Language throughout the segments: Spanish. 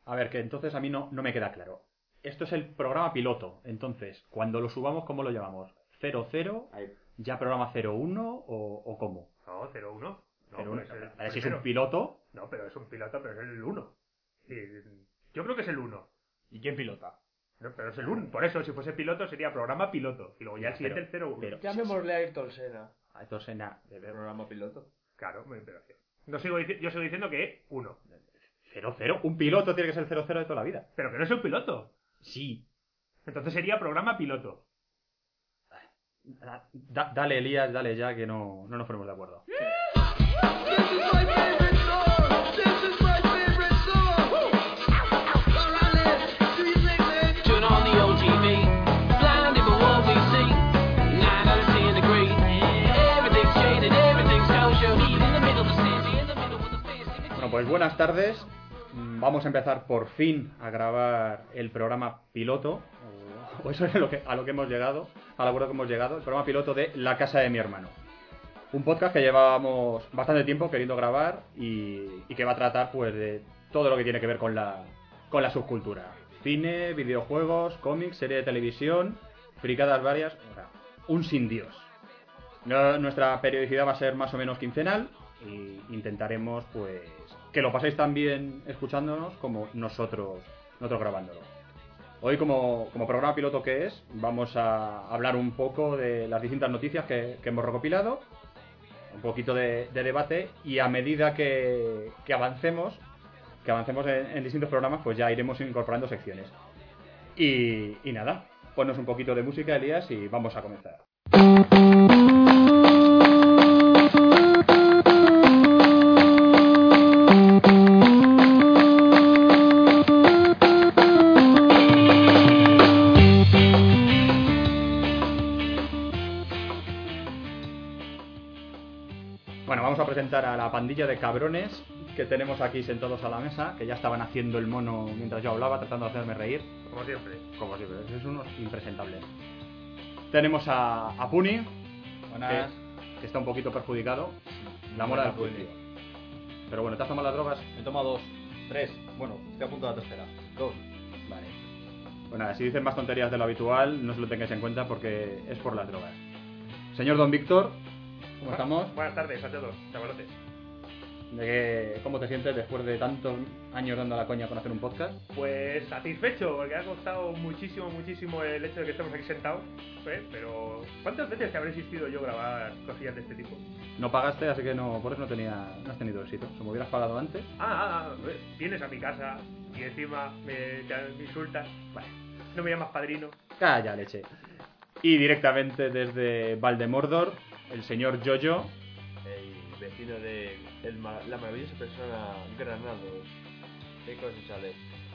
A ver, que entonces a mí no me queda claro. Esto es el programa piloto. Entonces, cuando lo subamos, ¿cómo lo llamamos? ¿00? Ahí. ¿Ya programa 01 o cómo? No, 01. No, 01. pues el A ver, si es un primero. piloto. No, pero es un piloto, pero es el 1. Yo creo que es el 1. ¿Y quién pilota? No, pero es el 1. Por eso, si fuese piloto, sería programa piloto. Y luego ya el siguiente, el 01. Pero- Llamémosle a Ayrton Senna. Entonces, Programa piloto. Claro, pero no yo sigo diciendo que 1. 00. Un piloto tiene que ser 00 de toda la vida. Pero que no es un piloto. Sí. Entonces sería programa piloto. Dale, Elías, dale ya, que no nos ponemos de acuerdo. Turn on the OTV. Blinded by what we see. 9 out of 10 degrees. Everything's shaded, everything's kosher. Heat in the middle of the city, in the middle of the fancy. Bueno, pues buenas tardes. Vamos a empezar por fin a grabar el programa piloto. O eso es a lo que hemos llegado, al acuerdo que hemos llegado. El programa piloto de La Casa de mi Hermano. Un podcast que llevábamos bastante tiempo queriendo grabar y que va a tratar pues de todo lo que tiene que ver con la subcultura. Cine, videojuegos, cómics, serie de televisión, fricadas varias, o sea, un sin Dios. Nuestra periodicidad va a ser más o menos quincenal y intentaremos pues que lo paséis tan bien escuchándonos como nosotros grabándolo. Hoy como programa piloto que es, vamos a hablar un poco de las distintas noticias que hemos recopilado, un poquito de debate, y a medida que avancemos en distintos programas, pues ya iremos incorporando secciones. Y nada, ponnos un poquito de música, Elías, y vamos a comenzar. Bueno, vamos a presentar a la pandilla de cabrones que tenemos aquí sentados a la mesa, que ya estaban haciendo el mono mientras yo hablaba, tratando de hacerme reír. Como siempre. Como siempre, es unos impresentables. Tenemos a Puni, que está un poquito perjudicado. La mora del Puni. Pero bueno, ¿te has tomado las drogas? Me he tomado 2, 3. Bueno, estoy a punto de la tercera. 2. Vale. Bueno, si dicen más tonterías de lo habitual, no se lo tengáis en cuenta porque es por las drogas. Señor Don Víctor, ¿cómo estamos? Buenas tardes a todos, chavalotes. ¿Cómo te sientes después de tantos años dando la coña con hacer un podcast? Pues satisfecho, porque ha costado muchísimo el hecho de que estemos aquí sentados. Pero ¿cuántas veces te habré insistido yo grabar cosillas de este tipo? No pagaste, así que por eso no has tenido éxito. Si me hubieras pagado antes. Vienes a mi casa y encima me insultas. Vale, no me llamas padrino. Calla, leche. Y directamente desde Valdemordor, el señor Jojo. El vecino de la maravillosa persona Granados. ¿Qué cosa sale?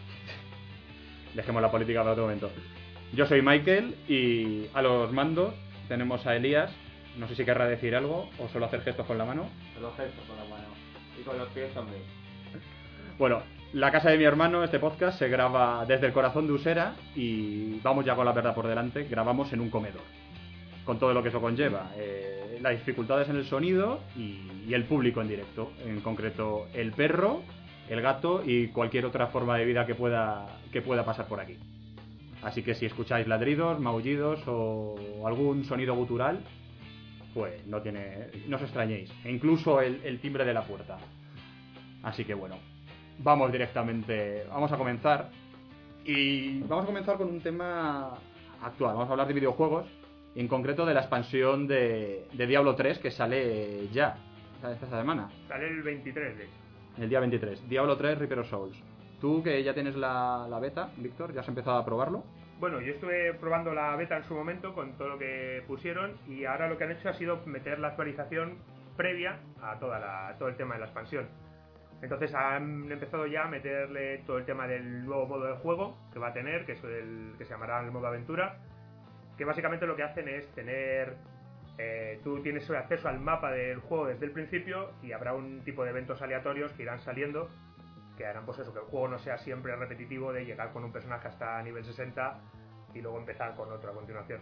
Dejemos la política para otro momento. Yo soy Michael y a los mandos tenemos a Elías. No sé si querrá decir algo o solo hacer gestos con la mano. Los gestos con la mano. Y con los pies también. Bueno, La Casa de mi Hermano, este podcast se graba desde el corazón de Usera y vamos ya con la verdad por delante, grabamos en un comedor. Con todo lo que eso conlleva, las dificultades en el sonido y el público en directo, en concreto el perro, el gato y cualquier otra forma de vida que pueda pasar por aquí. Así que si escucháis ladridos, maullidos o algún sonido gutural, pues no os extrañéis, e incluso el timbre de la puerta. Así que bueno, vamos a comenzar y vamos a comenzar con un tema actual. Vamos a hablar de videojuegos. Y en concreto de la expansión de Diablo 3 que sale ya, esta semana. Sale el 23 de hecho. El día 23. Diablo 3 Reaper of Souls. Tú que ya tienes la beta, Víctor, ¿ya has empezado a probarlo? Bueno, yo estuve probando la beta en su momento con todo lo que pusieron y ahora lo que han hecho ha sido meter la actualización previa a todo el tema de la expansión. Entonces han empezado ya a meterle todo el tema del nuevo modo de juego que va a tener, que es el que se llamará el modo aventura. Que básicamente lo que hacen es tener... tú tienes acceso al mapa del juego desde el principio y habrá un tipo de eventos aleatorios que irán saliendo que harán pues eso, que el juego no sea siempre repetitivo de llegar con un personaje hasta nivel 60 y luego empezar con otro a continuación.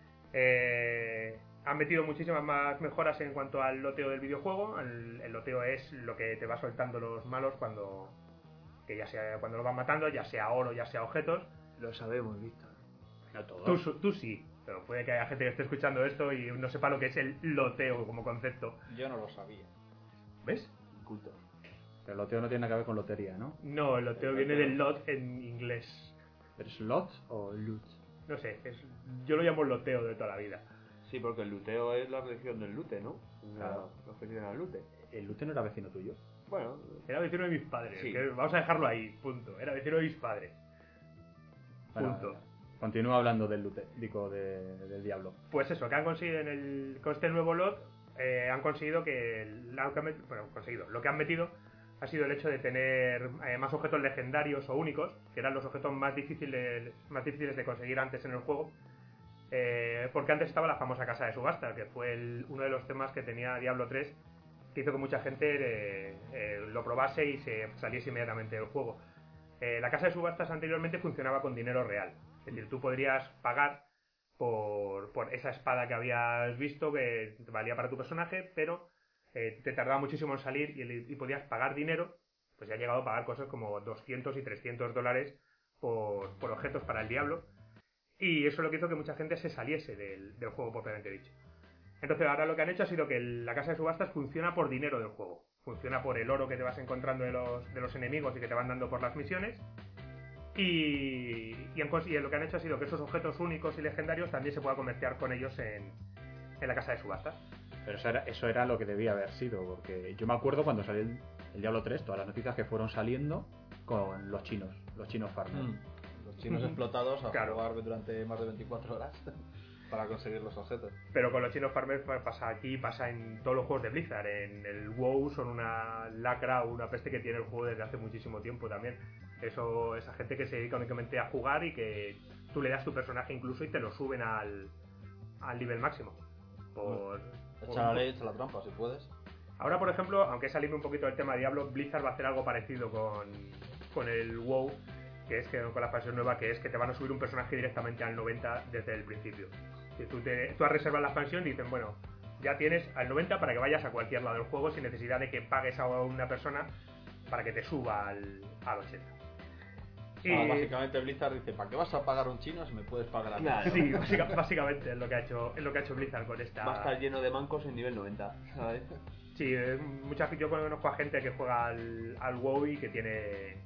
Han metido muchísimas más mejoras en cuanto al loteo del videojuego. El loteo es lo que te va soltando los malos cuando que ya sea cuando lo van matando, ya sea oro, ya sea objetos. Lo sabemos, Víctor. No todo. Tú sí, pero puede que haya gente que esté escuchando esto y no sepa lo que es el loteo como concepto. Yo no lo sabía. ¿Ves? Inculto. Pero el loteo no tiene nada que ver con lotería, ¿no? No, el loteo viene del lot en inglés. ¿Pero es lot o loot? No sé, yo lo llamo loteo de toda la vida. Sí, porque el luteo es la religión del lute, ¿no? Claro. La religión al lute. ¿El lute no era vecino tuyo? Bueno, Era vecino de mis padres, Sí. que vamos a dejarlo ahí, punto. Era vecino de mis padres. Bueno, Punto. Continúa hablando del lute, digo, del diablo. Pues eso, que han conseguido con este nuevo lot, han conseguido lo que han metido ha sido el hecho de tener más objetos legendarios o únicos, que eran los objetos más difíciles de conseguir antes en el juego, porque antes estaba la famosa casa de subasta, que fue uno de los temas que tenía Diablo 3, que hizo que mucha gente lo probase y se saliese inmediatamente del juego. La casa de subastas anteriormente funcionaba con dinero real, es decir, tú podrías pagar por esa espada que habías visto que valía para tu personaje, pero te tardaba muchísimo en salir y podías pagar dinero, pues ya ha llegado a pagar cosas como 200 y 300 dólares por objetos para el diablo, y eso es lo que hizo que mucha gente se saliese del juego propiamente dicho. Entonces ahora lo que han hecho ha sido que la casa de subastas funciona por dinero del juego, funciona por el oro que te vas encontrando de los enemigos y que te van dando por las misiones. Y lo que han hecho ha sido que esos objetos únicos y legendarios también se pueda comerciar con ellos en la casa de subastas. Pero eso era lo que debía haber sido, porque yo me acuerdo cuando salió el Diablo 3, todas las noticias que fueron saliendo con los chinos farmers. Los chinos explotados a Claro. jugar durante más de 24 horas para conseguir los objetos. Pero con los chinos farmers pasa aquí, pasa en todos los juegos de Blizzard. En el WoW son una lacra, una peste que tiene el juego desde hace muchísimo tiempo también. Esa gente que se dedica únicamente a jugar y que tú le das tu personaje incluso y te lo suben al nivel máximo. Echa la ley, echa la trampa, si puedes. Ahora, por ejemplo, aunque salirme un poquito del tema de Diablo, Blizzard va a hacer algo parecido con el WoW, que es que con la expansión nueva, que es que te van a subir un personaje directamente al 90 desde el principio. Si tú has reservado la expansión y dicen, bueno, ya tienes al 90 para que vayas a cualquier lado del juego sin necesidad de que pagues a una persona para que te suba al 80. Básicamente Blizzard dice, ¿para qué vas a pagar un chino si me puedes pagar a mí? Claro. Sí, básicamente es lo que ha hecho Blizzard con esta. va a estar lleno de mancos en nivel 90, ¿sabes? Sí, yo conozco a gente que juega al WoW y que tiene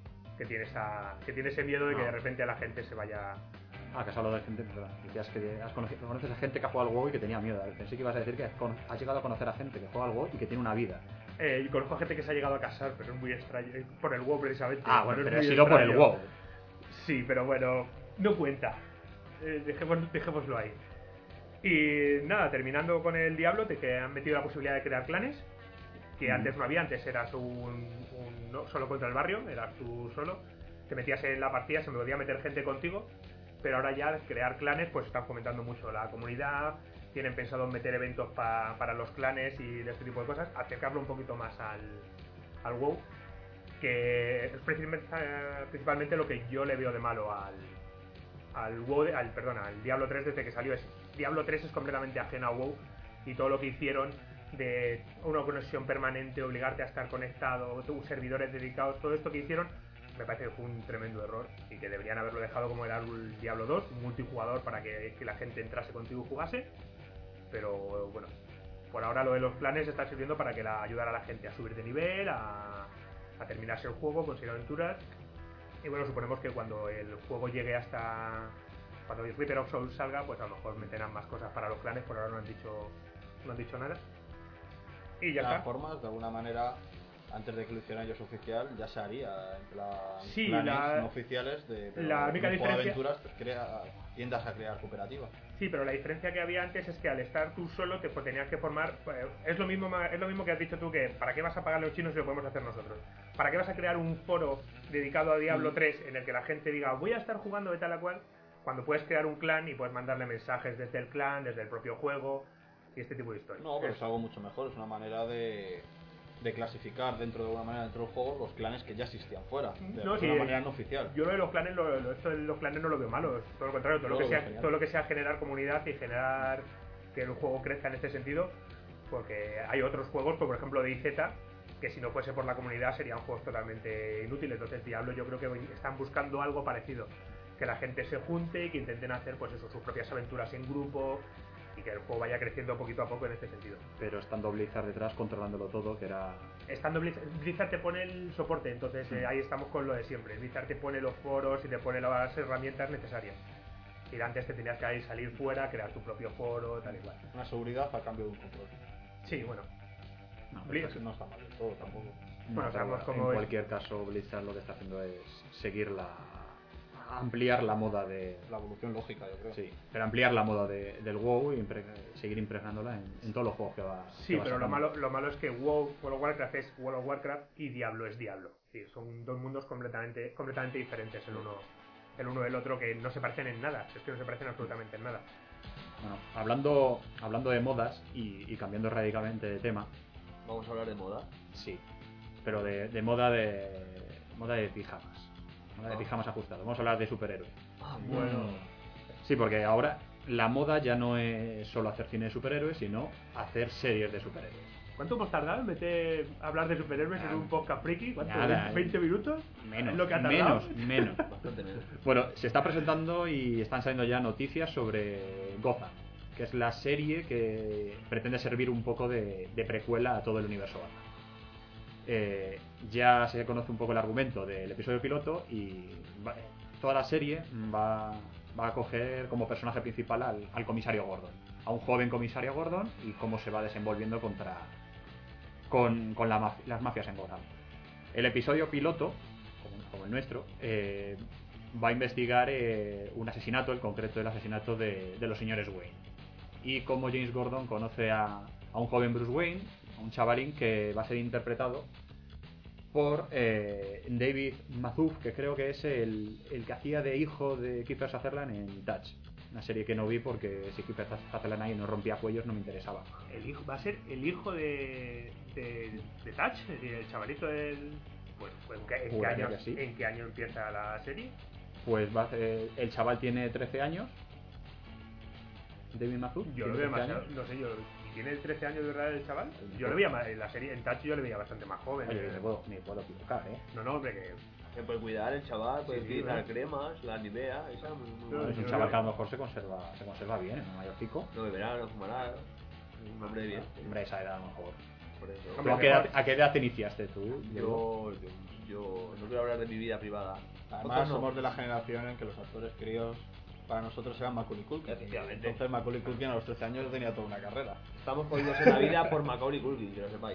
ese miedo de que de repente la gente se vaya. Ah, que has hablado de gente, perdón. Decías que conoces a gente que ha jugado al WoW y que tenía miedo. Pensé que ibas a decir que has llegado a conocer a gente que juega al WoW y que tiene una vida. Y conozco a gente que se ha llegado a casar, pero es muy extraño. Por el WoW precisamente. Ah, bueno, es pero ha muy sido por el extraño. WoW. Sí, pero bueno, no cuenta. Dejémoslo ahí. Y nada, terminando con el Diablo, que han metido la posibilidad de crear clanes, que antes no había, antes eras no, solo contra el barrio, eras tú solo, te metías en la partida, se me podía meter gente contigo, pero ahora ya crear clanes pues están fomentando mucho la comunidad, tienen pensado meter eventos para los clanes y de este tipo de cosas, acercarlo un poquito más al WoW, que es principalmente lo que yo le veo de malo al WoW, al Diablo 3 desde que salió. Diablo 3 es completamente ajeno a WoW y todo lo que hicieron de una conexión permanente, obligarte a estar conectado, servidores dedicados, todo esto que hicieron me parece que fue un tremendo error y que deberían haberlo dejado como era el Diablo 2, un multijugador para que la gente entrase contigo y jugase, pero bueno, por ahora lo de los clanes está sirviendo para que ayudar a la gente a subir de nivel, a terminarse el juego, conseguir aventuras. Y bueno, suponemos que cuando el juego llegue cuando el Reaper of Souls salga, pues a lo mejor meterán más cosas para los clanes, por ahora no han dicho nada. Y ya De todas está. formas, de alguna manera, antes de que lo hicieran ellos oficial, ya se haría en plan Sí, planes no oficiales la única en un juego de diferencia- aventuras tiendas a crear cooperativas. Sí, pero la diferencia que había antes es que al estar tú solo tenías que formar. Es lo mismo que has dicho tú, que ¿para qué vas a pagar a los chinos si lo podemos hacer nosotros? ¿Para qué vas a crear un foro dedicado a Diablo 3 en el que la gente diga voy a estar jugando de tal a cual? Cuando puedes crear un clan y puedes mandarle mensajes desde el clan, desde el propio juego y este tipo de historias. No, pero es algo mucho mejor, es una manera de clasificar dentro de alguna manera dentro del juego los clanes que ya existían fuera, de No, una sí, manera no oficial. Yo lo de los clanes, esto de los clanes no lo veo malo, es todo lo contrario, Yo lo veo genial. todo lo que sea generar comunidad y generar que el juego crezca en este sentido, porque hay otros juegos, como por ejemplo de IZ, que si no fuese por la comunidad serían juegos totalmente inútiles. Entonces Diablo yo creo que están buscando algo parecido, que la gente se junte y que intenten hacer pues eso, sus propias aventuras en grupo y que el juego vaya creciendo poquito a poco en este sentido. Pero estando Blizzard detrás controlándolo todo, que era... Estando Blizzard te pone el soporte, entonces ahí estamos con lo de siempre. Blizzard te pone los foros y te pone las herramientas necesarias. Y antes te tenías que salir fuera, crear tu propio foro, tal y cual. Una seguridad a cambio de un control. Sí, bueno. No, Blizz- No está mal del todo tampoco. Bueno, pero sabemos en cómo es. cualquier caso Blizzard lo que está haciendo es ampliar la moda de... La evolución lógica, yo creo. Sí, pero ampliar la moda del WoW y seguir impregnándola en todos los juegos que va. Sí, que va pero sacando. lo malo es que World of Warcraft es World of Warcraft y Diablo es Diablo. Sí, son dos mundos completamente diferentes el uno del otro, que no se parecen en nada. Es que no se parecen absolutamente en nada. Bueno, hablando de modas y cambiando radicalmente de tema, Vamos a hablar de moda. sí, pero de moda de pijamas. Moda de pijamas ajustados. Vamos a hablar de superhéroes. Bueno. Sí, porque ahora la moda ya no es solo hacer cine de superhéroes, sino hacer series de superhéroes. ¿Cuánto hemos tardado en meter a hablar de superhéroes en un podcast friki? ¿Cuánto? Nada, ¿20 minutos? Menos, ¿Es lo que ha tardado? menos. Bastante menos. Bueno, se está presentando y están saliendo ya noticias sobre Gotham, que es la serie que pretende servir un poco de precuela a todo el universo Batman. Ya se conoce un poco el argumento del episodio piloto y toda la serie va a coger como personaje principal al comisario Gordon, a un joven comisario Gordon, y cómo se va desenvolviendo con las mafias en Gotham. El episodio piloto, como el nuestro, va a investigar un asesinato, en concreto el asesinato de los señores Wayne, y cómo James Gordon conoce a un joven Bruce Wayne, a un chavalín que va a ser interpretado por David Mazouf, que creo que es el que hacía de hijo de Kiefer Sutherland en Touch, una serie que no vi porque si Kiefer Sutherland ahí no rompía cuellos no me interesaba. Va a ser el hijo de Touch, es decir, el chavalito del... Pues, Juraría que sí. ¿En qué año empieza la serie? Pues el chaval tiene 13 años, David Mazouf. Yo lo tiene veo 13 demasiado, años. no sé, ¿tiene 13 años de verdad el chaval? Yo lo veía en la serie, en Touch yo le veía bastante más joven. Oye, me puedo equivocar, ¿eh? No, hombre, que... Se puede cuidar el chaval, puede Sí, utilizar ¿verdad? cremas, la Nivea, esa muy Pero Es un yo chaval creo- que a lo mejor se conserva bien, en un mayorcico. No beberá, no fumará. Un hombre de bien. Hombre, a esa edad a lo mejor. Por eso. ¿Tú Hombre, a qué edad te iniciaste tú? Yo no quiero hablar de mi vida privada. Además, Otros no. somos de la generación en que los actores críos para nosotros eran Macaulay Culkin. Efectivamente. Entonces Macaulay Culkin a los 13 años tenía toda una carrera. Estamos jodidos en la vida por Macaulay Culkin, que lo sepáis.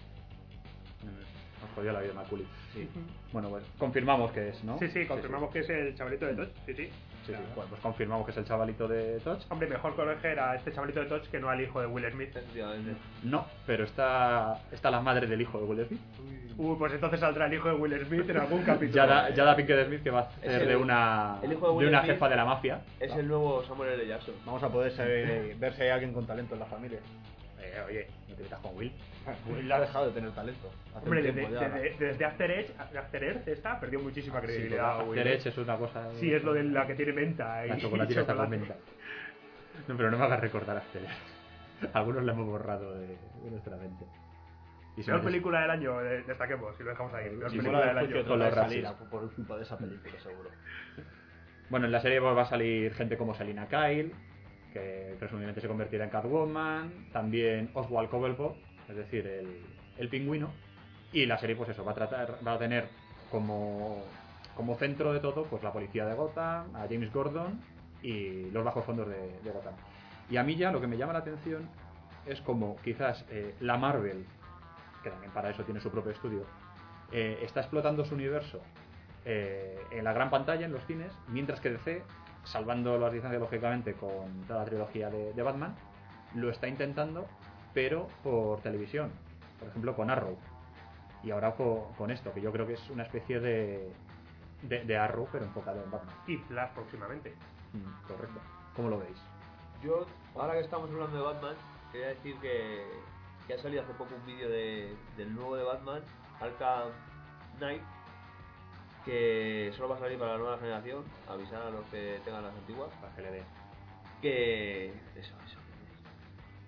Nos jodió la vida Macaulay. Sí. Bueno, pues confirmamos que es, ¿no? Sí, confirmamos que es el chavalito de Touch, sí. Sí, bueno, pues confirmamos que es el chavalito de Touch. Hombre, mejor conocer a este chavalito de Touch que no al hijo de Will Smith. Efectivamente. No, pero está la madre del hijo de Will Smith. Pues entonces saldrá el hijo de Will Smith en algún capítulo. Ya da Pinkett Smith, que va a Es hacer el- de una el hijo de Will Smith. jefa de la mafia. Es el nuevo Samuel L. Jackson. Vamos a poder ver si hay alguien con talento en la familia. Oye, no te metas con Will. Will ha dejado de tener talento. Hace Hombre, un tiempo ya. desde After Earth esta perdió muchísima credibilidad. After Will. Edge es una cosa... Sí, es lo de la que tiene menta. La y chocolatina está con chocolate. menta. No, pero no me hagas recordar After Edge. Algunos la hemos borrado de nuestra mente. Y Peor me- película del año, destaquemos, si lo dejamos ahí. Peor Si película fuera del del juicio año. Con los otra vez salir racis. por culpa de esa película, seguro. Bueno, en la serie va a salir gente como Selina Kyle, que presumiblemente se convertirá en Catwoman, también Oswald Cobblepot, es decir, el pingüino, y la serie pues eso, va a tener como centro de todo pues la policía de Gotham, a James Gordon y los bajos fondos de Gotham. Y a mí ya lo que me llama la atención es como quizás la Marvel, que también para eso tiene su propio estudio, está explotando su universo en la gran pantalla, en los cines, mientras que DC, salvando las distancias lógicamente con toda la trilogía de Batman, lo está intentando, pero por televisión, por ejemplo con Arrow, y ahora con esto, que yo creo que es una especie de Arrow, pero enfocado en Batman. Y Flash próximamente. Correcto. ¿Cómo lo veis? Yo, ahora que estamos hablando de Batman, quería decir que ha salido hace poco un vídeo del nuevo de Batman, Arkham Knight, que solo va a salir para la nueva generación, avisar a los que tengan las antiguas, Para que le dé. que... Eso.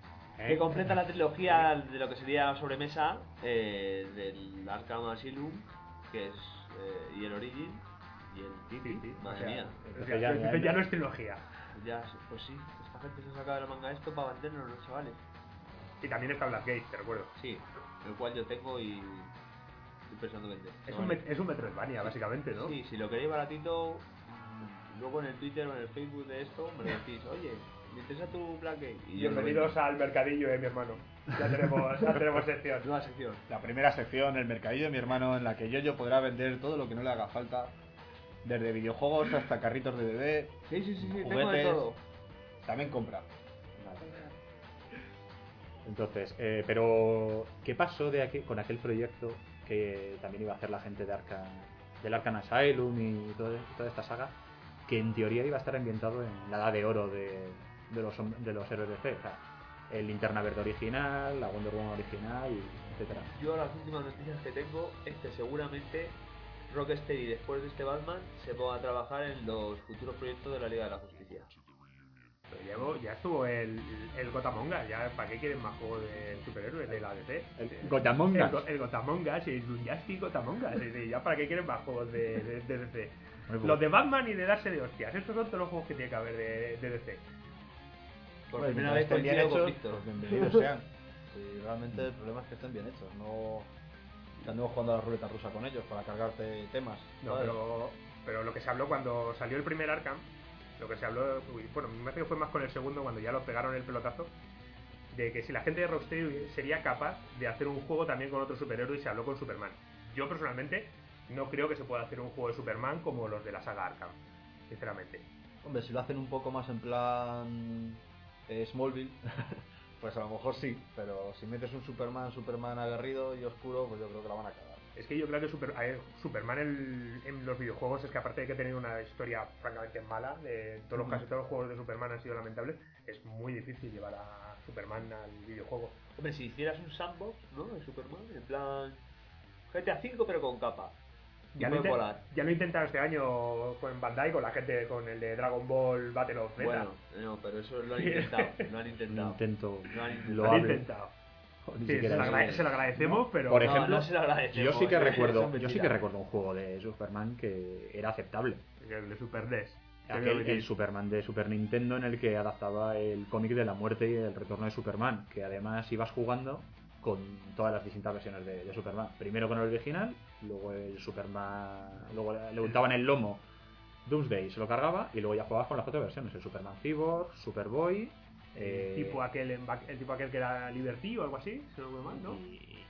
que completa la trilogía de lo que sería sobremesa del Arkham Asylum, que es y el Origin y el Titi. Madre mía. O sea, ya no es trilogía. Ya, pues sí, esta gente se ha sacado de la manga esto para vendernos los chavales. Y también está Blackgate, te recuerdo. Sí, el cual yo tengo y estoy pensando vender. Es un Metroidvania, básicamente, ¿no? Sí, si lo queréis baratito, luego en el Twitter o en el Facebook de esto me lo decís, oye, me interesa tu Blackgate. Y yo lo Bienvenidos vendo. al mercadillo de mi hermano. Ya tenemos sección. Nueva sección. La primera sección, el mercadillo de mi hermano, en la que yo podrá vender todo lo que no le haga falta, desde videojuegos hasta carritos de bebé, Sí, tengo de juguetes, todo. también compra. Entonces, pero ¿qué pasó con aquel proyecto que también iba a hacer la gente del Arkham Asylum y toda esta saga, que en teoría iba a estar ambientado en la edad de oro de los héroes de C? O sea, el Linterna Verde original, la Wonder Woman original, etcétera. Yo las últimas noticias que tengo es que seguramente Rocksteady después de este Batman se ponga a trabajar en los futuros proyectos de la Liga de la Justicia. Pero ya estuvo el Gotamonga, ya ¿para qué quieren más juegos de superhéroes de la DC? El Gotamongas. El Gotamongas, el Justice Gotamongas, ya ¿para qué quieren más juegos de DC? Muy bueno. Los de Batman y de darse de hostias, estos son todos los juegos que tiene que haber de DC. Por Bueno, primera mientras vez estén bien coincido con hechos, Víctor. pues bienvenidos sean. Sí, realmente el problema es que estén bien hechos, no que andemos jugando a la ruleta rusa con ellos para cargarte temas. No, ¿sabes? pero lo que se habló cuando salió el primer Arkham, lo que se habló, bueno, me parece que fue más con el segundo, cuando ya lo pegaron el pelotazo, de que si la gente de Rocksteady sería capaz de hacer un juego también con otro superhéroe, y se habló con Superman. Yo personalmente no creo que se pueda hacer un juego de Superman como los de la saga Arkham, sinceramente. Hombre, si lo hacen un poco más en plan Smallville, pues a lo mejor sí, pero si metes un Superman aguerrido y oscuro, pues yo creo que la van a cagar. Es que yo creo que Superman en los videojuegos es que aparte de que tener una historia francamente mala, casi todos los juegos de Superman han sido lamentables, es muy difícil llevar a Superman al videojuego. Hombre, si hicieras un sandbox, ¿no? De Superman, en plan GTA V pero con capa. Ya puede volar. lo intentaron este año con Bandai, con la gente, con el de Dragon Ball Battle of Beta. Bueno, no, pero eso lo han intentado. Lo han Un intentado. intento Lo han intentado. Lo han loable. intentado. Ni Sí, siquiera se lo agradecemos, pero... Por No, ejemplo, no se lo agradecemos, yo sí que eso es recuerdo mentira. un juego de Superman que era aceptable. El de Super NES. El Superman de Super Nintendo, en el que adaptaba el cómic de la muerte y el retorno de Superman, que además ibas jugando con todas las distintas versiones de Superman. Primero con el original, luego el Superman, luego le untaban el lomo Doomsday, se lo cargaba, y luego ya jugabas con las otras versiones, el Superman Cyborg, Superboy, el tipo aquel que era Liberty o algo así, si no me mal, ¿no?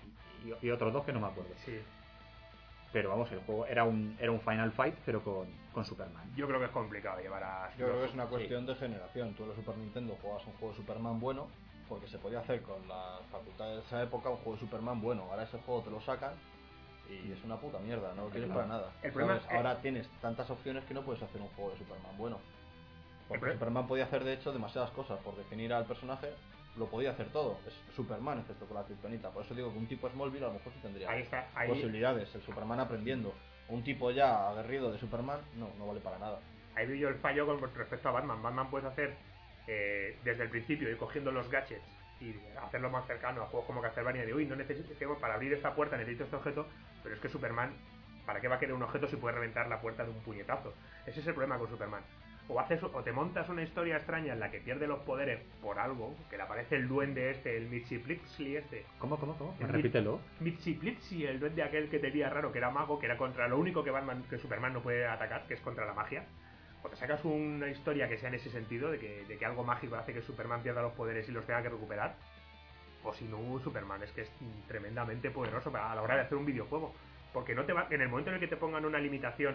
y otros dos que no me acuerdo. Sí. Pero vamos, el juego era un Final Fight, pero con Superman. Yo creo que es complicado llevar a... Yo creo que es una cuestión de generación. Tú en la Super Nintendo jugabas un juego de Superman bueno, porque se podía hacer con las facultades de esa época un juego de Superman bueno. Ahora ese juego te lo sacan y es una puta mierda, no lo quieres para nada. El problema ¿Sabes? es- Ahora tienes tantas opciones que no puedes hacer un juego de Superman bueno. Porque El pro- Superman podía hacer de hecho demasiadas cosas. Por definir al personaje, lo podía hacer todo. Es Superman, excepto con la kriptonita. Por eso digo que un tipo Smallville a lo mejor sí tendría Ahí está, ahí... posibilidades. El Superman aprendiendo. Un tipo ya aguerrido de Superman, no vale para nada. Ahí vi yo el fallo con respecto a Batman. Batman puedes hacer desde el principio, ir cogiendo los gadgets y hacerlo más cercano a juegos como Castlevania, de uy, no necesito, para abrir esta puerta necesito este objeto, pero es que Superman, ¿para qué va a querer un objeto si puede reventar la puerta de un puñetazo? Ese es el problema con Superman. O te montas una historia extraña en la que pierde los poderes por algo, que le aparece el duende este, el Mitsipixli este. ¿Cómo? El Repítelo. Mitsipixli, el duende aquel que tenía raro, que era mago, que era contra lo único que Superman no puede atacar, que es contra la magia. O te sacas una historia que sea en ese sentido, de que algo mágico hace que Superman pierda los poderes y los tenga que recuperar. O si no, Superman es que es tremendamente poderoso a la hora de hacer un videojuego. Porque no te va, en el momento en el que te pongan una limitación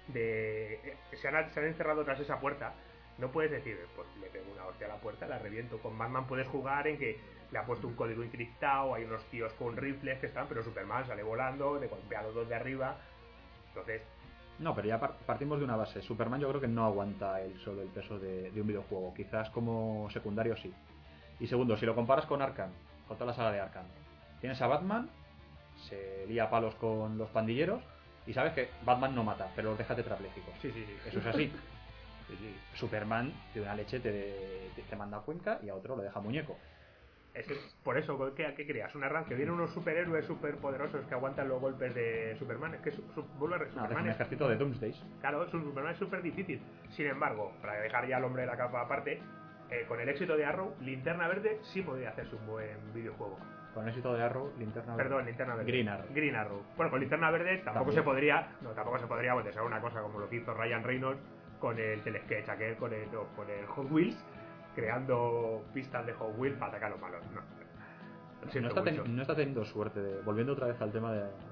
de... Se han encerrado tras esa puerta, no puedes decir, pues le pego una hostia a la puerta, la reviento. Con Batman puedes jugar en que le ha puesto un código encriptado, hay unos tíos con rifles que están, pero Superman sale volando, te golpea a los dos de arriba. Entonces... No, pero ya partimos de una base. Superman yo creo que no aguanta él solo el peso de un videojuego. Quizás como secundario sí. Y segundo, si lo comparas con Arkham, con toda la saga de Arkham, tienes a Batman, se lía a palos con los pandilleros, y sabes que Batman no mata, pero los deja tetrapléjicos. Sí. Eso es así. Superman de una leche te manda a Cuenca y a otro lo deja muñeco. Por eso, ¿qué creas? Una RAM que vienen unos superhéroes superpoderosos que aguantan los golpes de Superman. Es que vuelve a No, es Superman un ejército de Doomsdays. Claro, Superman es súper difícil. Sin embargo, para dejar ya al hombre de la capa aparte, con el éxito de Arrow, Linterna Verde sí podría hacerse un buen videojuego. Con el éxito de Arrow, Linterna Verde. Perdón, Linterna Verde. Green Arrow. Bueno, con Linterna Verde tampoco También. se podría, pues, de ser una cosa como lo que hizo Ryan Reynolds con el telesketch aquel, con el Hot Wheels, creando pistas de Hot Wheels para atacar a los malos. No. Lo No siento está, mucho. no está teniendo suerte, volviendo otra vez al tema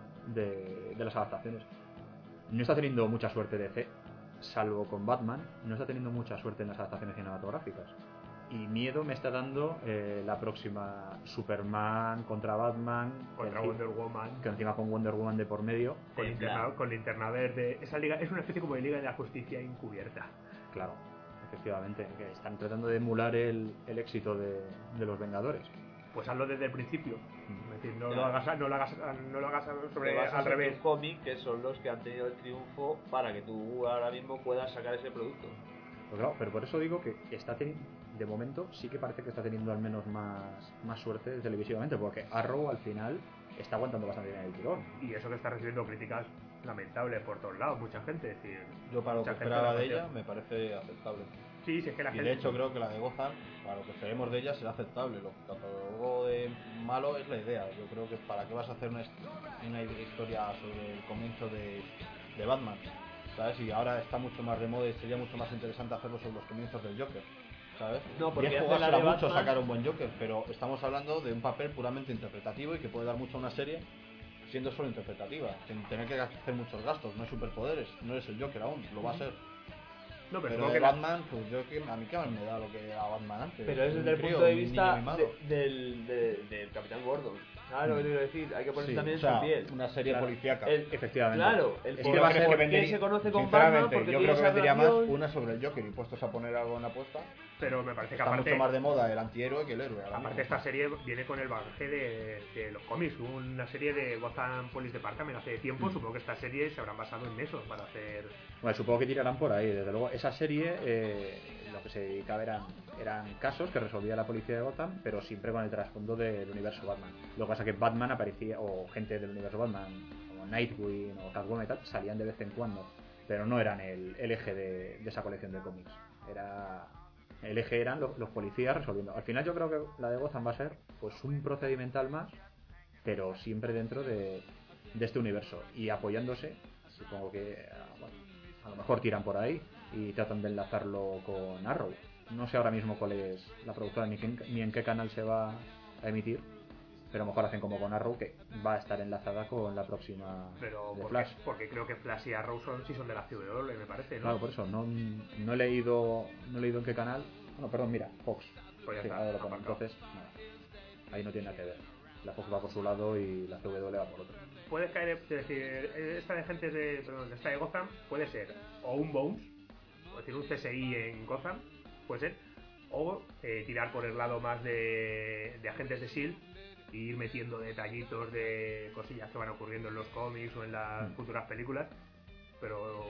de las adaptaciones. No está teniendo mucha suerte DC, salvo con Batman. No está teniendo mucha suerte en las adaptaciones cinematográficas. Y miedo me está dando la próxima Superman contra Batman, Contra que Wonder Woman, que encima con Wonder Woman de por medio. con linterna Verde. Esa liga es una especie como de Liga de la Justicia encubierta. Claro, efectivamente, que están tratando de emular el éxito de los Vengadores. Pues hazlo desde el principio. Es decir, no Ya. lo hagas sobre Te basas al en revés. tus cómics, que son los que han tenido el triunfo para que tú ahora mismo puedas sacar ese producto. Pues claro, pero por eso digo que está teniendo, de momento sí que parece que está teniendo al menos más suerte televisivamente, porque Arrow al final está aguantando bastante bien el tirón. Y eso que está recibiendo críticas lamentables por todos lados, mucha gente. Es decir, Yo para lo que mucha gente esperaba la de ella apoya. me parece aceptable. Sí, sí, es que la Y gente. de hecho creo que la de Gotham, para lo que esperemos de ella, será aceptable. Lo que catalogó de malo es la idea. Yo creo que para qué vas a hacer una historia sobre el comienzo de Batman, ¿sabes? Y ahora está mucho más de moda y sería mucho más interesante hacerlo sobre los comienzos del Joker, ¿sabes? No, porque y es hace la jugársela de mucho Batman- sacar un buen Joker, pero estamos hablando de un papel puramente interpretativo y que puede dar mucho a una serie siendo solo interpretativa, sin tener que hacer muchos gastos. No hay superpoderes, no eres el Joker aún, lo va a ser. No, pero Pero supongo de que la- Batman, pues a mí que más me da lo que era Batman antes. Pero es Un desde el crío, punto de un vista niño mimado. del Capitán Gordon. ¿Sabes lo que te quiero decir? Hay que poner Sí, también o sea, su piel. una serie Claro. policíaca. Efectivamente. Claro, el Es que por va a ser por que qué vendería- se conoce con Sinceramente, Batman, porque yo tiene creo que esa vendría más relación. una sobre el Joker y puestos a poner algo en apuesta. pero me parece que Está aparte, mucho más de moda el antihéroe que el héroe. ahora aparte mismo. esta serie viene con el bagaje de los cómics. Hubo una serie de Gotham Police Department hace tiempo. Supongo que esta serie se habrán basado en eso para hacer. Bueno, supongo que tirarán por ahí, desde luego. Esa serie, lo que se dedicaba eran casos que resolvía la policía de Gotham, pero siempre con el trasfondo del universo Batman. Lo que pasa es que Batman aparecía, o gente del universo Batman, como Nightwing o Catwoman y tal, salían de vez en cuando, pero no eran el eje de esa colección de cómics. El eje eran los policías resolviendo. Al final yo creo que la de Gotham va a ser pues un procedimental más, pero siempre dentro de este universo y apoyándose. Supongo que bueno, a lo mejor tiran por ahí y tratan de enlazarlo con Arrow. No sé ahora mismo cuál es la productora ni en qué canal se va a emitir, pero a lo mejor hacen como con Arrow, que va a estar enlazada con la próxima Pero de porque, Flash. porque creo que Flash y Arrow sí son de la CW, me parece, ¿no? Claro, por eso no he leído en qué canal. Bueno, perdón, mira, Fox. Pues ya Sí, está, ahora lo pone. aparcado. Entonces, nada, ahí no tiene nada que ver. La Fox va por su lado y la CW va por otro. Puedes caer, es decir, esta de gente esta de Gotham puede ser o un Bones, es decir, un CSI en Gotham, puede ser, o tirar por el lado más de agentes de S.H.I.E.L.D. e ir metiendo detallitos de cosillas que van ocurriendo en los cómics o en las futuras películas, pero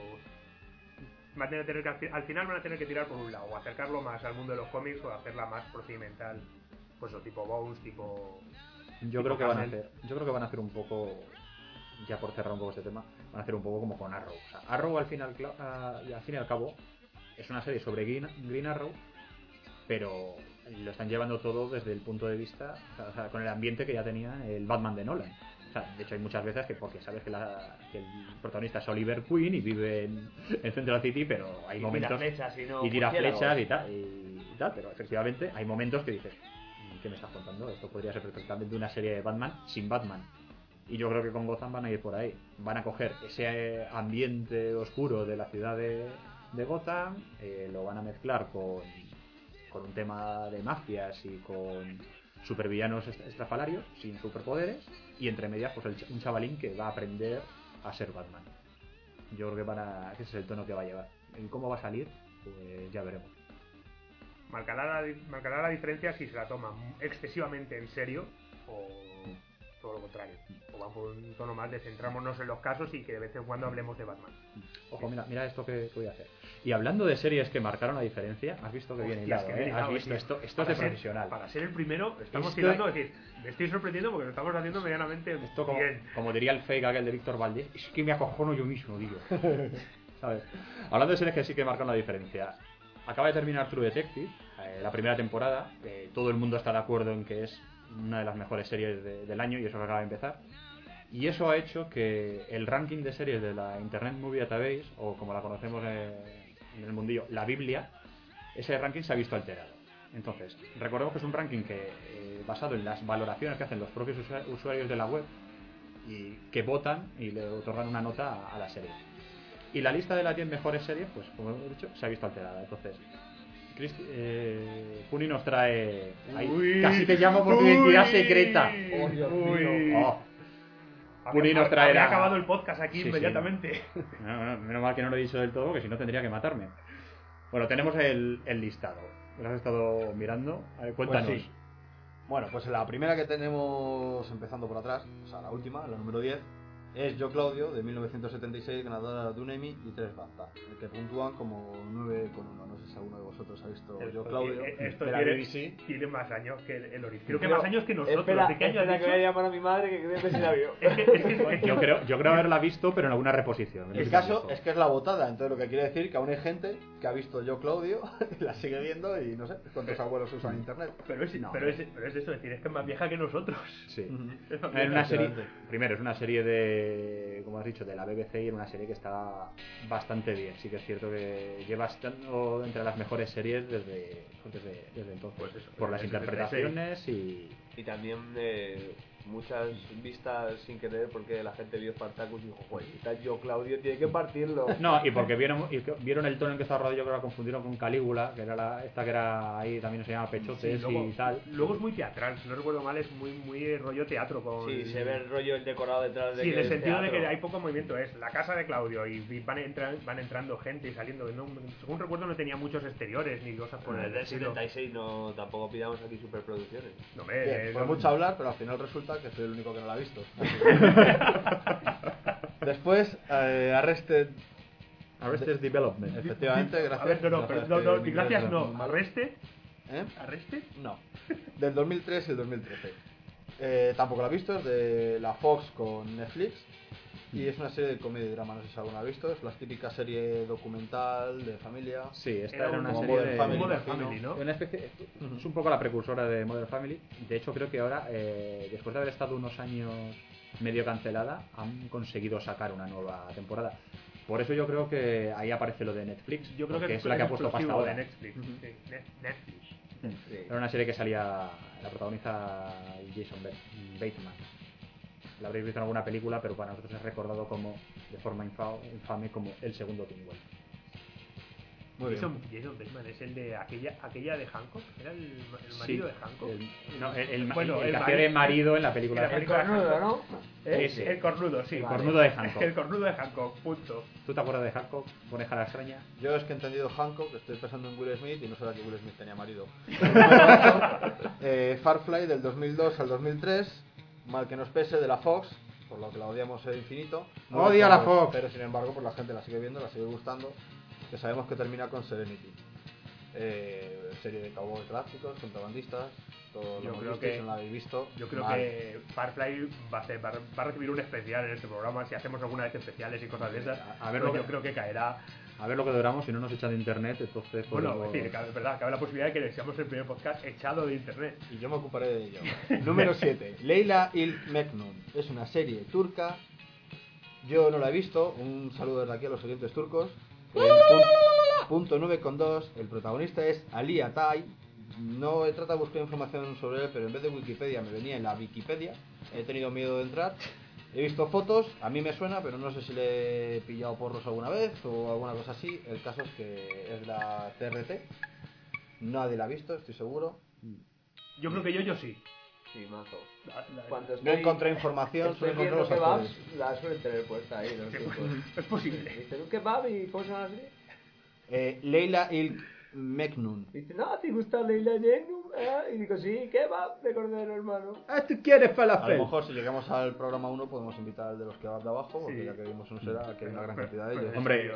van a tener que, al final van a tener que tirar por un lado, o acercarlo más al mundo de los cómics o hacerla más procedimental, pues o tipo Bones, tipo... Yo tipo creo que Castle. van a hacer un poco, ya por cerrar un poco este tema, van a hacer un poco como con Arrow. O sea, Arrow al fin y al cabo es una serie sobre Green Arrow, pero lo están llevando todo desde el punto de vista, o sea, con el ambiente que ya tenía el Batman de Nolan. O sea, de hecho hay muchas veces que porque sabes que el protagonista es Oliver Queen y vive en Central City, pero hay momentos flechas y no y tira murciélagos. flechas y tal, pero efectivamente hay momentos que dices, ¿qué me estás contando? Esto podría ser perfectamente una serie de Batman sin Batman. Y yo creo que con Gotham van a ir por ahí. Van a coger ese ambiente oscuro de la ciudad de Gotham, lo van a mezclar con un tema de mafias y con supervillanos estrafalarios sin superpoderes, y entre medias pues un chavalín que va a aprender a ser Batman. Yo creo que ese es el tono que va a llevar. ¿Y cómo va a salir? Pues ya veremos. Marcará la diferencia si se la toma excesivamente en serio o todo lo contrario. O va por un tono más de centrámonos en los casos y que de vez en cuando hablemos de Batman. Ojo, mira esto que voy a hacer. Y hablando de series que marcaron la diferencia, has visto que viene Hostias, hilado, qué bien ¿eh? hilado, Has visto, tío. esto es Para de ser- profesional. Para ser el primero, estamos Esto- tirando, es decir, me estoy sorprendiendo porque lo estamos haciendo medianamente Esto como, bien. como diría el fake aquel de Víctor Valdés, es que me acojono yo mismo, digo. ¿Sabes? Hablando de series que sí que marcan la diferencia. Acaba de terminar True Detective, la primera temporada. Todo el mundo está de acuerdo en que es una de las mejores series del año y eso que acaba de empezar. Y eso ha hecho que el ranking de series de la Internet Movie Database, o como la conocemos en el mundillo, la Biblia, ese ranking se ha visto alterado. Entonces, recordemos que es un ranking que basado en las valoraciones que hacen los propios usuarios de la web y que votan y le otorgan una nota a la serie. Y la lista de las 10 mejores series, pues como he dicho, se ha visto alterada. Entonces, Puni nos trae... Ahí, Uy, casi te llamo por tu identidad secreta. Oh, Dios Uy. mío. Oh. Puni nos traerá... Había acabado el podcast aquí Sí, sí. inmediatamente. No, menos mal que no lo he dicho del todo, que si no tendría que matarme. Bueno, tenemos el listado. ¿Lo has estado mirando? A ver, cuéntanos. Pues sí. Bueno, pues la primera que tenemos empezando por atrás, o sea, la última, la número 10, es Yo Claudio, de 1976, ganadora de un Emmy y 3 BAFTA, el que puntúan como 9,1. No sé si alguno de vosotros ha visto Yo Claudio, Esto de la BBC. tiene más años que el origen. Creo que más años que nosotros. Espera, ¿De qué año has espera que voy a dicho? llamar a mi madre que creo que se la vio. Yo creo haberla visto, pero en alguna reposición. El caso es que es la votada, entonces lo que quiere decir que aún hay gente que ha visto Yo Claudio y la sigue viendo y no sé cuántos abuelos usan internet. Pero es, No. pero es eso, es decir, es que es más vieja que nosotros. Sí. Es más En vieja. una serie, efectivamente. primero, es una serie de, como has dicho, de la BBC y era una serie que está bastante bien. Sí que es cierto que lleva estando entre las mejores series desde entonces. Pues eso, por las desde el interpretaciones y... Y también muchas vistas sin querer porque la gente vio Spartacus y dijo, joder, está Yo Claudio, tiene que partirlo. No, y porque vieron el tono en que estaba rodado, yo creo que la confundieron con Calígula, que era esta que era ahí, también se llama Pechotes Sí, luego, y tal. luego es muy teatral, si no recuerdo mal, es muy rollo teatro. Con... Sí, se ve el rollo el decorado detrás de Sí, que en el es sentido de que teatro. hay poco movimiento, es la casa de Claudio y van entrando gente y saliendo. No, según recuerdo no tenía muchos exteriores ni cosas por Bueno, el es del estilo. 76, no, tampoco pidamos aquí superproducciones. No, hombre, Bien, pues no- mucho hablar, pero al final resulta que soy el único que no la ha visto. Después, Arrested, Arrested Development. efectivamente, gracias. A ver, no, Ya sabes no, que no, mi inglés gracias es no. muy malo. ¿Arrested? ¿Eh? ¿Arrested? No. Del 2003 y el 2013. Tampoco la he visto, es de la Fox con Netflix. Y es una serie de comedia y drama, no sé si alguno la ha visto. Es la típica serie documental de familia. Sí, esta Era era una como serie Modern de... Family, Modern imagino. Family, ¿no? Una especie, es un poco la precursora de Modern Family. De hecho, creo que ahora, después de haber estado unos años medio cancelada, han conseguido sacar una nueva temporada. Por eso yo creo que ahí aparece lo de Netflix. Yo creo porque que es la que ha puesto pasta ahora. de Netflix. Sí, Netflix. Sí. Era una serie que salía, la protagoniza Jason Bateman. La habréis visto en alguna película, pero para nosotros es recordado como, de forma infame, como el segundo Teen Wolf. Muy bien. Jason Bateman es el de aquella de Hancock, era el marido de Hancock. Bueno, el que hacía marido- de marido en la película en la de película Hancock. de Cornudo, Hancock. ¿no? ¿Eh? Sí, sí. El cornudo, sí. El Vale. cornudo de Hancock. El cornudo de Hancock, punto. ¿Tú te acuerdas de Hancock? Coneja la extraña. Yo es que he entendido Hancock, estoy pensando en Will Smith y no sabía que Will Smith tenía marido. Farfly del 2002 al 2003, mal que nos pese, de la Fox, por lo que la odiamos infinito. ¡Odia la Fox! Pero sin embargo, pues la gente la sigue viendo, la sigue gustando, que sabemos que termina con Serenity. Serie de cowboys clásicos, contrabandistas, todo Yo lo creo hemos visto y que- si no la habéis visto. Yo creo mal. que Firefly va a recibir un especial en este programa. Si hacemos alguna vez especiales y cosas de esas, A ver pues lo yo que- creo que caerá. A ver lo que duramos, si no nos echan de internet, entonces... Bueno, podemos- es decir, es verdad, cabe la posibilidad de que seamos el primer podcast echado de internet. Y yo me ocuparé de ello. Número 7. Leyla İlk Mecnun. Es una serie turca. Yo no la he visto. Un saludo desde aquí a los oyentes turcos. Punto 9,2. El protagonista es Ali Atay. No he tratado de buscar información sobre él, pero en vez de Wikipedia me venía en la Wikipedia. He tenido miedo de entrar. He visto fotos, a mí me suena, pero no sé si le he pillado porros alguna vez o alguna cosa así. El caso es que es la TRT. Nadie la ha visto, estoy seguro. Yo creo que yo sí. Sí, mazo. La- Cuando No estoy, encontré información, estoy solo encontré viendo los kebabs, actores. la suelen tener puesta ahí. Los Sí, tipos. es posible. Dicen, ¿un kebab y cómo se llama así? Leyla İlk Mecnun. Dice, no, ¿te gusta Leila Yenum? Y digo, sí, kebab de cordero, hermano. ¡Ah, tú quieres A falafel! lo mejor si llegamos al programa 1 podemos invitar al de los que van de abajo, porque Sí. ya que vimos un será, que hay una gran cantidad de ellos. Hombre,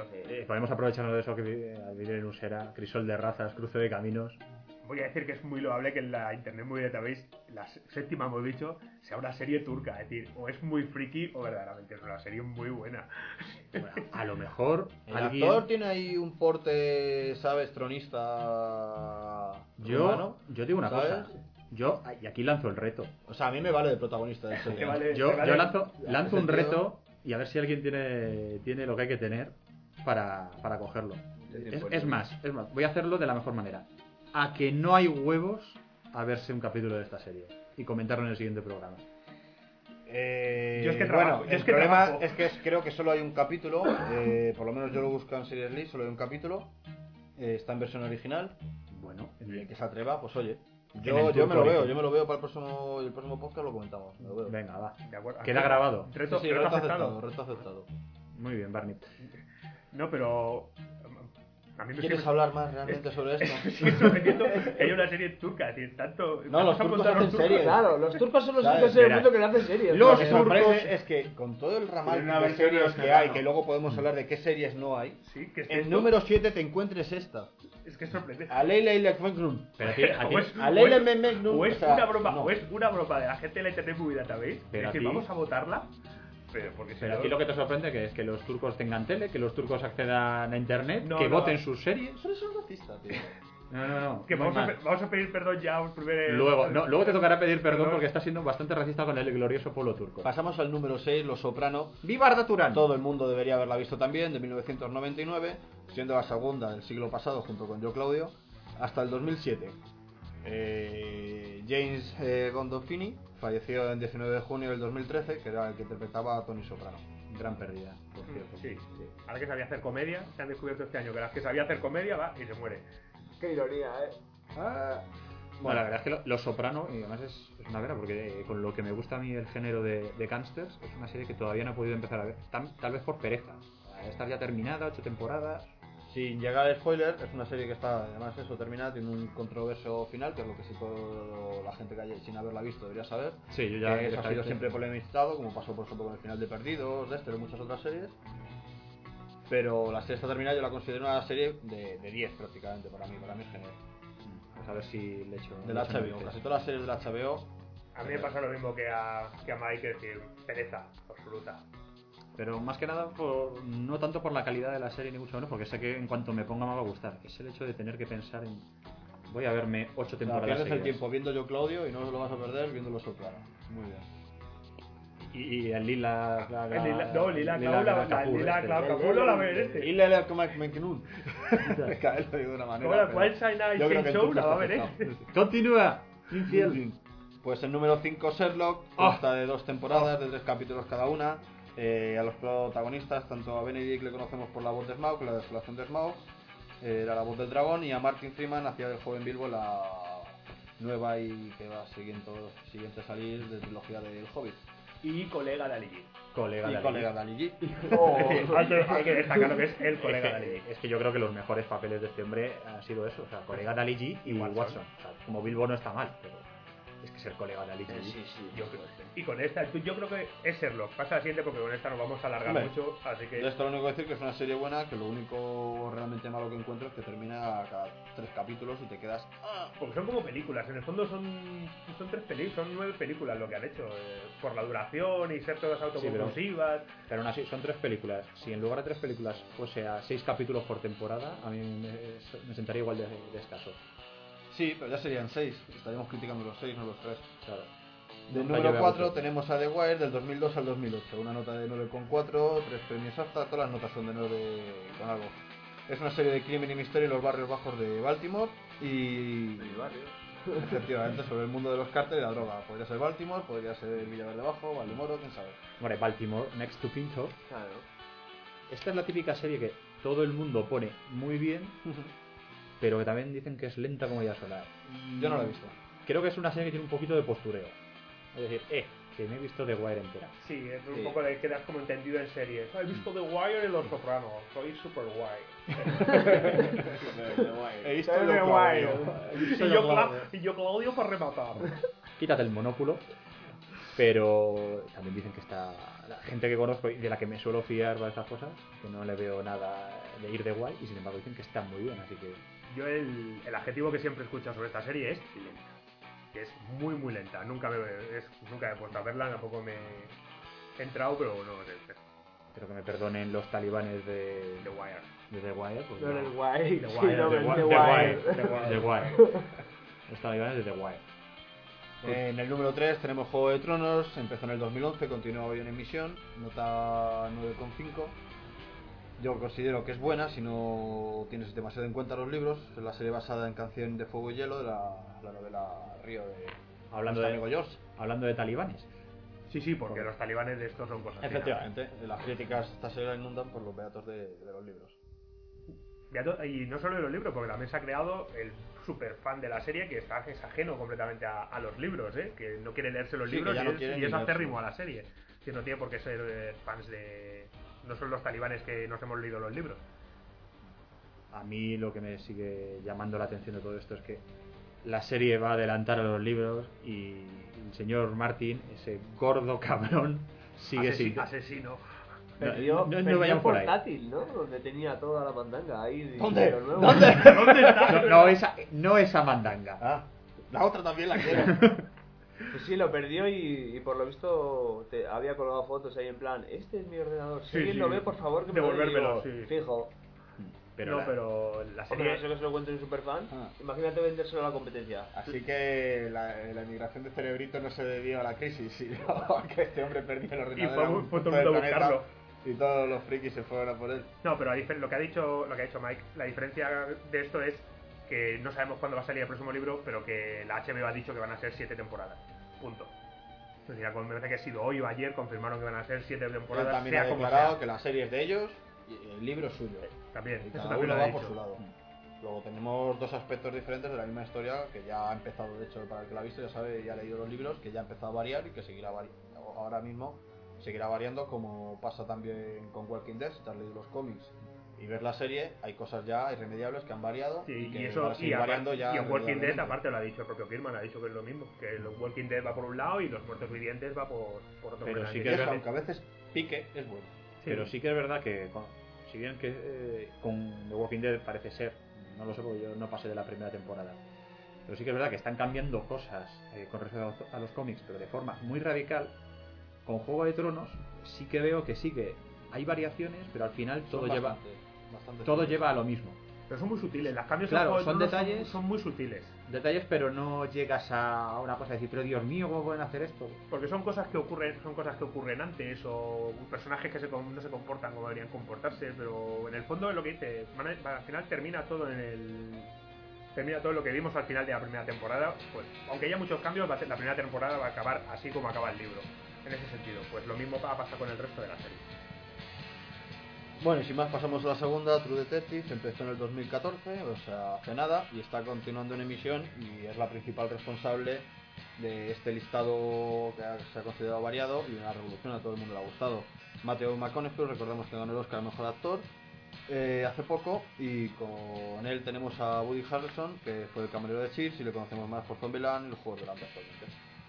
podemos aprovecharnos de eso que vivir en Usera, crisol de razas, cruce de caminos. Voy a decir que es muy loable que en la Internet Movie Database, la séptima hemos dicho, sea una serie turca. Es decir, o es muy friki o verdaderamente es una serie muy buena. Bueno, a lo mejor El alguien... actor tiene ahí un porte, ¿sabes? Tronista. rumano, Yo digo una ¿sabes? cosa. Y aquí lanzo el reto. O sea, a mí me vale de protagonista de serie. Que vale- Yo que vale- lanzo un sentido. reto y a ver si alguien tiene lo que hay que tener para cogerlo. Es más, voy a hacerlo de la mejor manera. A que no hay huevos a verse un capítulo de esta serie y comentarlo en el siguiente programa. Yo es que Bueno, trabajo, el problema es que creo que solo hay un capítulo. Por lo menos yo lo busco en Series List, solo hay un capítulo. Está en versión original. Bueno, Y el que se atreva, pues oye. En el Yo me turco lo veo, original. yo me lo veo para el próximo podcast, lo comentamos. Me lo veo. venga, va. De acuerdo. Queda grabado. Reto, Sí, reto reto aceptado. aceptado, reto aceptado. Muy bien, Barney. No, pero... A mí me ¿Quieres sigue- hablar más realmente sobre esto? Me sigue sorprendiendo que haya una serie turca. Es decir, tanto... No, los vamos a turcos contar hacen series. Claro, los turcos son los ¿Sabes? únicos en el Verás. mundo que no hacen series. Lo ¿no? que sorprende es que con todo el ramal Tiene una de versión series de que hay, verano. que luego podemos hablar de qué series no hay, Sí, que es en esto. número 7 te encuentres esta. Es que es sorprendente. A Leila y Lekfengrun. Pero a ti, O es- A Leila o es- Memnun, o es o sea, una broma, no. o es una broma de la gente de la Internet Movie Database. Pero Es decir, a ti- vamos a votarla. Pero porque si Pero no- aquí lo que te sorprende que es que los turcos tengan tele, que los turcos accedan a internet, No, que no. voten sus series. Eso es racista, tío. No. Que muy vamos mal. vamos a pedir perdón ya un primer... Luego te tocará pedir perdón porque estás siendo bastante racista con el glorioso pueblo turco. Pasamos al número 6, Los Soprano. ¡Viva Arda Turán! Todo el mundo debería haberla visto también, de 1999, siendo la segunda del siglo pasado junto con Yo Claudio, hasta el 2007. James Gandolfini falleció el 19 de junio del 2013, que era el que interpretaba a Tony Soprano. Gran pérdida, por cierto. Sí. Ahora que sabía hacer comedia, se han descubierto este año que las que sabía hacer comedia va y se muere. Qué ironía, Bueno, la verdad es que Los Soprano, y además es una pena porque con lo que me gusta a mí el género de gangsters, es una serie que todavía no he podido empezar a ver. Tal vez por pereza. Estar ya terminada, 8 temporadas. Sin llegar al spoiler, es una serie que está, además eso terminada, tiene un controverso final, que es lo que sí toda la gente que haya sin haberla visto debería saber. Sí, yo ya Que eso ha sido directamente- siempre polemizado, como pasó por ejemplo con el final de Perdidos, Dexter y muchas otras series. Pero la serie está terminada, yo la considero una serie de 10 prácticamente para mí es genial. Pues a ver si le echo. Del le echo HBO, narices. casi todas las series del HBO. A mí me pasa lo mismo que a Mike, es decir, pereza absoluta. Pero más que nada, no tanto por la calidad de la serie ni mucho menos, porque sé que en cuanto me ponga me va a gustar. Es el hecho de tener que pensar en. Voy a verme 8 O sea, temporadas. pierdes el seguidas. tiempo viendo Yo Claudio y no lo vas a perder viendo Los Soprano. Muy bien. Y el Lila. Lila Clau, Lila Clau este. Capulo la ve este. Y Lele Menkenun. Cada vez lo digo de una manera. Como la pero cual Night yo creo que el Show turco la va a está ver aceptado. este. Continúa, infiel. Pues el número 5 Sherlock, consta de 2 temporadas, de 3 capítulos cada una. A los protagonistas, tanto a Benedict le conocemos por la voz de Smaug, la desolación de Smaug, era la voz del dragón, y a Martin Freeman hacía del joven Bilbo la nueva y que va siguiente a salir de trilogía del Hobbit. Y colega de Ali G. Colega Y de colega de Ali G. Hay que destacar lo que es el colega de Ali G. Es que yo creo que los mejores papeles de este hombre han sido eso, o sea, colega de Ali G y Watson. Watson. O sea, como Bilbo no está mal, pero es que ser colega de Ali G. Yo creo y con esta, yo creo que es Sherlock. Pasa la siguiente porque con esta nos vamos a alargar Hombre, mucho, así que... De esto lo único que decir que es una serie buena, que lo único realmente malo que encuentro es que termina cada 3 capítulos y te quedas... Porque son como películas, en el fondo son 3 películas, son 9 películas lo que han hecho, por la duración y ser todas autoconclusivas. Pero aún así, son 3 películas. Si en lugar de 3 películas fuese a 6 capítulos por temporada, a mí me sentaría igual de escaso. Sí, pero ya serían 6, estaríamos criticando los 6, no los 3. Claro. Del Nunca número llevé a 4 mucho. tenemos a The Wire del 2002 al 2008, una nota de 9,4, 3 premios hasta, todas las notas son de 9 con algo. Es una serie de crimen y misterio en los barrios bajos de Baltimore y... efectivamente, sobre el mundo de los cárteles y la droga. Podría ser Baltimore, podría ser Villaverde Bajo, Valdemoro, quién sabe. Hombre, Baltimore, Next to Pinto. Claro. Esta es la típica serie que todo el mundo pone muy bien, pero que también dicen que es lenta como ya sola. Yo no la he visto. Creo que es una serie que tiene un poquito de postureo. Es decir, que me he visto The Wire entera. Sí, es un poco de quedas como entendido en series. He visto The Wire y Los Sopranos, soy super guay. He visto Soy Yo de Claudio. Wire. Y yo Claudio para rematar. Quítate el monóculo. Pero también dicen que está... La gente que conozco y de la que me suelo fiar para estas cosas, que no le veo nada de ir de guay, y sin embargo dicen que está muy bien, así que... Yo el adjetivo que siempre escucho sobre esta serie es lenta. Que es muy muy lenta. Nunca me he puesto a verla, tampoco me he entrado, pero no sé. Espero que me perdonen los talibanes de The Wire. The Wire. Pues No eres guay. The Sí, Wire, no, The The Wire, Wire. The Wire. Los talibanes de The Wire. En el número 3 tenemos Juego de Tronos, empezó en el 2011, continúa hoy en emisión, nota 9,5. Yo considero que es buena si no tienes demasiado en cuenta los libros. Es la serie basada en Canción de Fuego y Hielo de la novela Río de Hablando nuestro de- amigo George. Hablando de talibanes. Sí, porque los talibanes de estos son cosas. Efectivamente, las críticas esta serie la inundan por los beatos de los libros. Y no solo de los libros, porque también se ha creado el super fan de la serie que es ajeno completamente a los libros, que no quiere leerse los Sí, libros que ya no y quiere es ni acérrimo a leérselo. la serie. Que no tiene por qué ser fans de... No son los talibanes que nos hemos leído los libros. A mí lo que me sigue llamando la atención de todo esto es que la serie va a adelantar a los libros y el señor Martin, ese gordo cabrón, sigue sin... Asesino. Perdió, no perdió vayamos por ahí. portátil, ¿no? Donde tenía toda la mandanga ahí. de ¿Dónde? lo nuevo. ¿Dónde? No esa mandanga. Ah, la otra también la quiero. Pues sí, lo perdió y por lo visto había colgado fotos ahí en plan, este es mi ordenador, si Sí, alguien sí. lo ve, por favor, que me lo Devolvérmelo, digo". sí. Fijo. Pero, Pero la Hombre, serie... no sé que se lo cuente un superfan. Ah. Imagínate vendérselo a la competencia. Así que la emigración de Cerebrito no se debió a la crisis, sino a que este hombre perdió el ordenador. Y fue a un todo el punto mundo a del planeta, buscarlo. Y todos los frikis se fueron a por él. No, pero lo que ha dicho Mike, la diferencia de esto es que no sabemos cuándo va a salir el próximo libro, pero que la HBO ha dicho que van a ser 7 temporadas. Punto. Entonces, ya me parece que ha sido hoy o ayer, confirmaron que van a ser 7 Él temporadas, también ha sea como declarado sea. que la serie es de ellos y el libro es suyo. También, Y eso cada también uno lo ha va por dicho. su lado. Luego tenemos dos aspectos diferentes de la misma historia que ya ha empezado, de hecho, para el que la ha visto ya sabe y ha leído los libros, que ya ha empezado a variar y que seguirá ahora mismo seguirá variando, como pasa también con Walking Dead. Si te has leído los cómics y ves la serie, hay cosas ya irremediables que han variado Sí, y que y van eso a seguir variando ya. y en Walking Dead irremediablemente. aparte lo ha dicho el propio Kirkman, ha dicho que es lo mismo, que el Walking Dead va por un lado y los muertos vivientes va por otro. Pero completamente sí Y que es eso, verdad. aunque a veces pique, es bueno. Pero sí que es verdad que, si bien que con The Walking Dead parece ser, no lo sé porque yo no pasé de la primera temporada, pero sí que es verdad que están cambiando cosas con respecto a los cómics, pero de forma muy radical. Con Juego de Tronos sí que veo que sí que hay variaciones, pero al final todo Son lleva bastante todo fieles. lleva a lo mismo. Pero son muy sutiles, las cambios Claro, en Juego de son Tronos detalles. son muy sutiles. Detalles, pero no llegas a una cosa de decir, pero Dios mío, ¿cómo pueden hacer esto? Porque son cosas que ocurren antes, o personajes que no se comportan como deberían comportarse, pero en el fondo es lo que dice, al final termina todo lo que vimos al final de la primera temporada. Pues aunque haya muchos cambios, la primera temporada va a acabar así como acaba el libro. En ese sentido, pues lo mismo va a pasar con el resto de la serie. Bueno, y sin más pasamos a la segunda. True Detective empezó en el 2014, o sea, hace nada, y está continuando en emisión y es la principal responsable de este listado que se ha considerado variado y una revolución. A todo el mundo le ha gustado. Matthew McConaughey, recordemos que ganó el Oscar a Mejor Actor hace poco, y con él tenemos a Woody Harrelson, que fue el camarero de Cheers y le conocemos más por Zombieland y los Juegos del Hambre actualmente.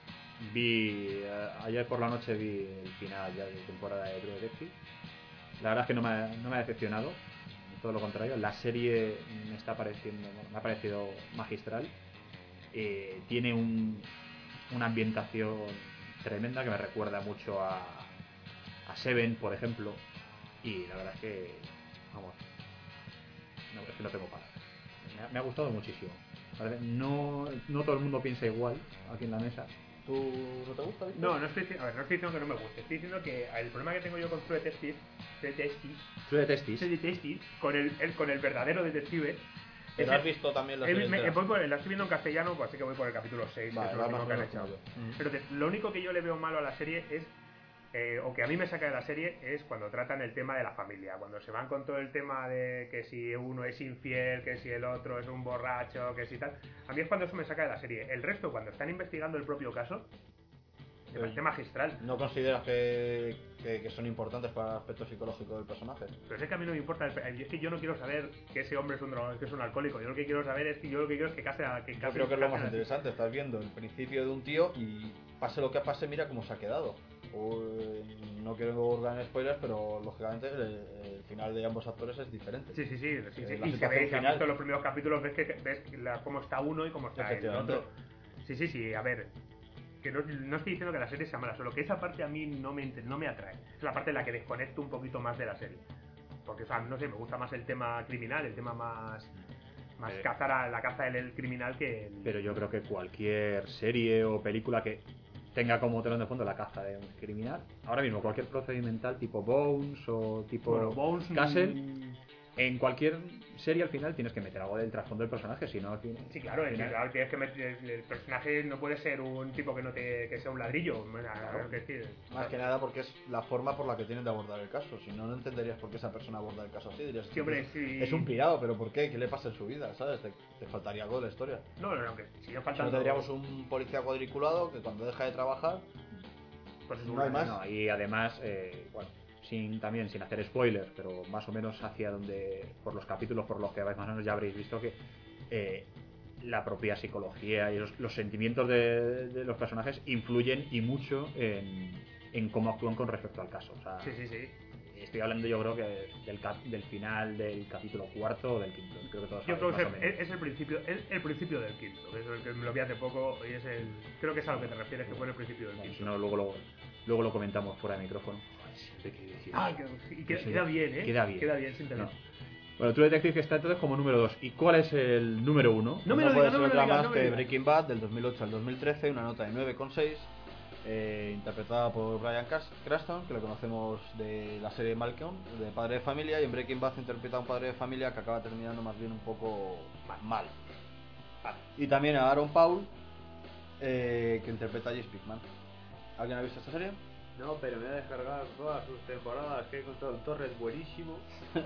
Ayer por la noche vi el final ya de temporada de True Detective. La verdad es que no me ha decepcionado, todo lo contrario. La serie me ha parecido magistral. Tiene una ambientación tremenda que me recuerda mucho a Seven, por ejemplo. Y la verdad es que, vamos, es que no tengo palabras. Me ha gustado muchísimo. No todo el mundo piensa igual aquí en la mesa. ¿Tú no te gusta, Víctor? No estoy diciendo que no me guste, estoy diciendo que el problema que tengo yo con True Detective, True Detective. con el verdadero detective. ¿Pero has visto también la serie entera? La estoy viendo en castellano, pues así que voy por el capítulo 6, Vale, que es lo va más último o que han menos echado. como yo. Pero lo único que yo le veo malo a la serie es, o que a mí me saca de la serie, es cuando tratan el tema de la familia. Cuando se van con todo el tema de que si uno es infiel, que si el otro es un borracho, que si tal. A mí es cuando eso me saca de la serie. El resto, cuando están investigando el propio caso, me parece magistral. ¿No consideras que que son importantes para el aspecto psicológico del personaje. Pero es que a mí no me importa, es que yo no quiero saber que ese hombre es un alcohólico. Yo lo que quiero saber es que yo lo que quiero es que case a... Yo creo que es lo más interesante, estás viendo el principio de un tío y pase lo que pase, mira cómo se ha quedado. No quiero dar spoilers, pero lógicamente el final de ambos actores es diferente. Sí. La Y se ve, situación si has final- visto los primeros capítulos, ves cómo está uno y cómo está el Efectivamente. otro. Sí, a ver, que no estoy diciendo que la serie sea mala, solo que esa parte a mí no me atrae. Es la parte en la que desconecto un poquito más de la serie. Porque, o sea, no sé, me gusta más el tema criminal, el tema más la caza del criminal que el... Pero yo creo que cualquier serie o película que tenga como telón de fondo la caza de un criminal, ahora mismo cualquier procedimental tipo Bones o tipo Bueno, Bones, Castle, en cualquier serie al final tienes que meter algo del trasfondo del personaje, si no... Sí, claro, al final- claro, tienes que meter, el personaje no puede ser un tipo que sea un ladrillo. Bueno, Claro. que decir, Más que nada porque es la forma por la que tienen de abordar el caso. Si no, no entenderías por qué esa persona aborda el caso así. Dirías, Sí, hombre, sí. es un pirado, pero ¿por qué? ¿Qué le pasa en su vida? ¿Sabes? Te faltaría algo de la historia. No, que sigue Si no faltando... tendríamos un policía cuadriculado que cuando deja de trabajar, pues es no hay más. No, y además, bueno, sin hacer spoilers, pero más o menos hacia donde, por los capítulos por los que vais más o menos ya habréis visto que la propia psicología y los sentimientos de los personajes influyen y mucho en cómo actúan con respecto al caso. O sea, Sí. estoy hablando yo creo que del final del capítulo cuarto o del quinto. Creo que todos Yo creo sabéis que más o menos. es el principio del quinto, que es el que me lo vi hace poco y creo que es a lo que te refieres, que fue el principio del Bueno, quinto. si no, luego lo comentamos fuera de micrófono. Ay, siempre quiero decir eso. Y Sí, queda bien, ¿eh? queda bien. Queda bien, sin tener. No. Bueno, True Detective está entonces como número 2. ¿Y cuál es el número 1? No me lo puede digas, ser no me lo otra digas, más no me que lo digas. Breaking Bad del 2008 al 2013, una nota de 9,6, interpretada por Bryan Cranston, que lo conocemos de la serie Malcolm, de Padre de Familia, y en Breaking Bad interpreta a un padre de familia que acaba terminando más bien un poco mal. Y también a Aaron Paul, que interpreta a Jesse Pinkman. ¿Alguien ha visto esta serie? No, pero me voy a descargar todas sus temporadas, que he encontrado el Torres buenísimo.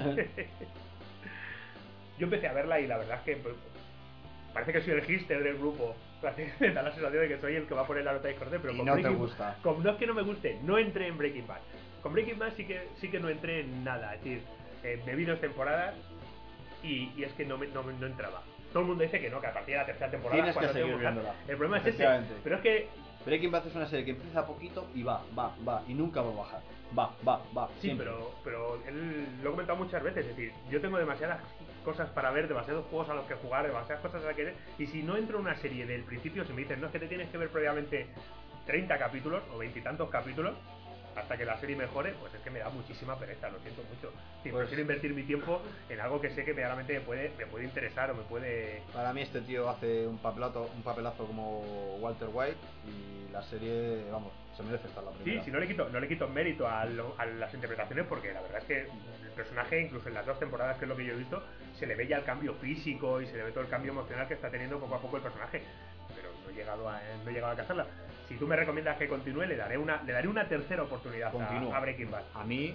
Yo empecé a verla y la verdad es que parece que soy el hipster del grupo. Me da la sensación de que soy el que va a poner la nota de Discord, pero Y con no te Breaking- gusta. No es que no me guste, no entré en Breaking Bad. Con Breaking Bad sí que no entré en nada. Es decir, me vi 2 temporadas y es que no entraba. Todo el mundo dice que no, que a partir de la tercera temporada Tienes que cuando seguir tengo que buscar. viéndola. El problema es ese. Efectivamente. Pero es que Breaking Bad es una serie que empieza poquito y va, y nunca va a bajar. Va. sí, siempre. pero él lo he comentado muchas veces, es decir, yo tengo demasiadas cosas para ver, demasiados juegos a los que jugar, demasiadas cosas a que ver, y si no entro en una serie del principio, si me dicen, no, es que te tienes que ver previamente 30 capítulos o 20 y tantos capítulos hasta que la serie mejore, pues es que me da muchísima pereza, lo siento mucho. Sí, Pues- prefiero invertir mi tiempo en algo que sé que realmente me puede interesar o me puede... Para mí este tío hace un papelazo como Walter White y la serie, vamos, se merece estar la Sí, primera. si no le quito mérito a las interpretaciones, porque la verdad es que el personaje, incluso en las 2 temporadas, que es lo que yo he visto, se le ve ya el cambio físico y se le ve todo el cambio emocional que está teniendo poco a poco el personaje. Pero no he llegado a cazarla. Si tú me recomiendas que continúe, le daré una tercera oportunidad Continúa. a Breaking Bad. A mí,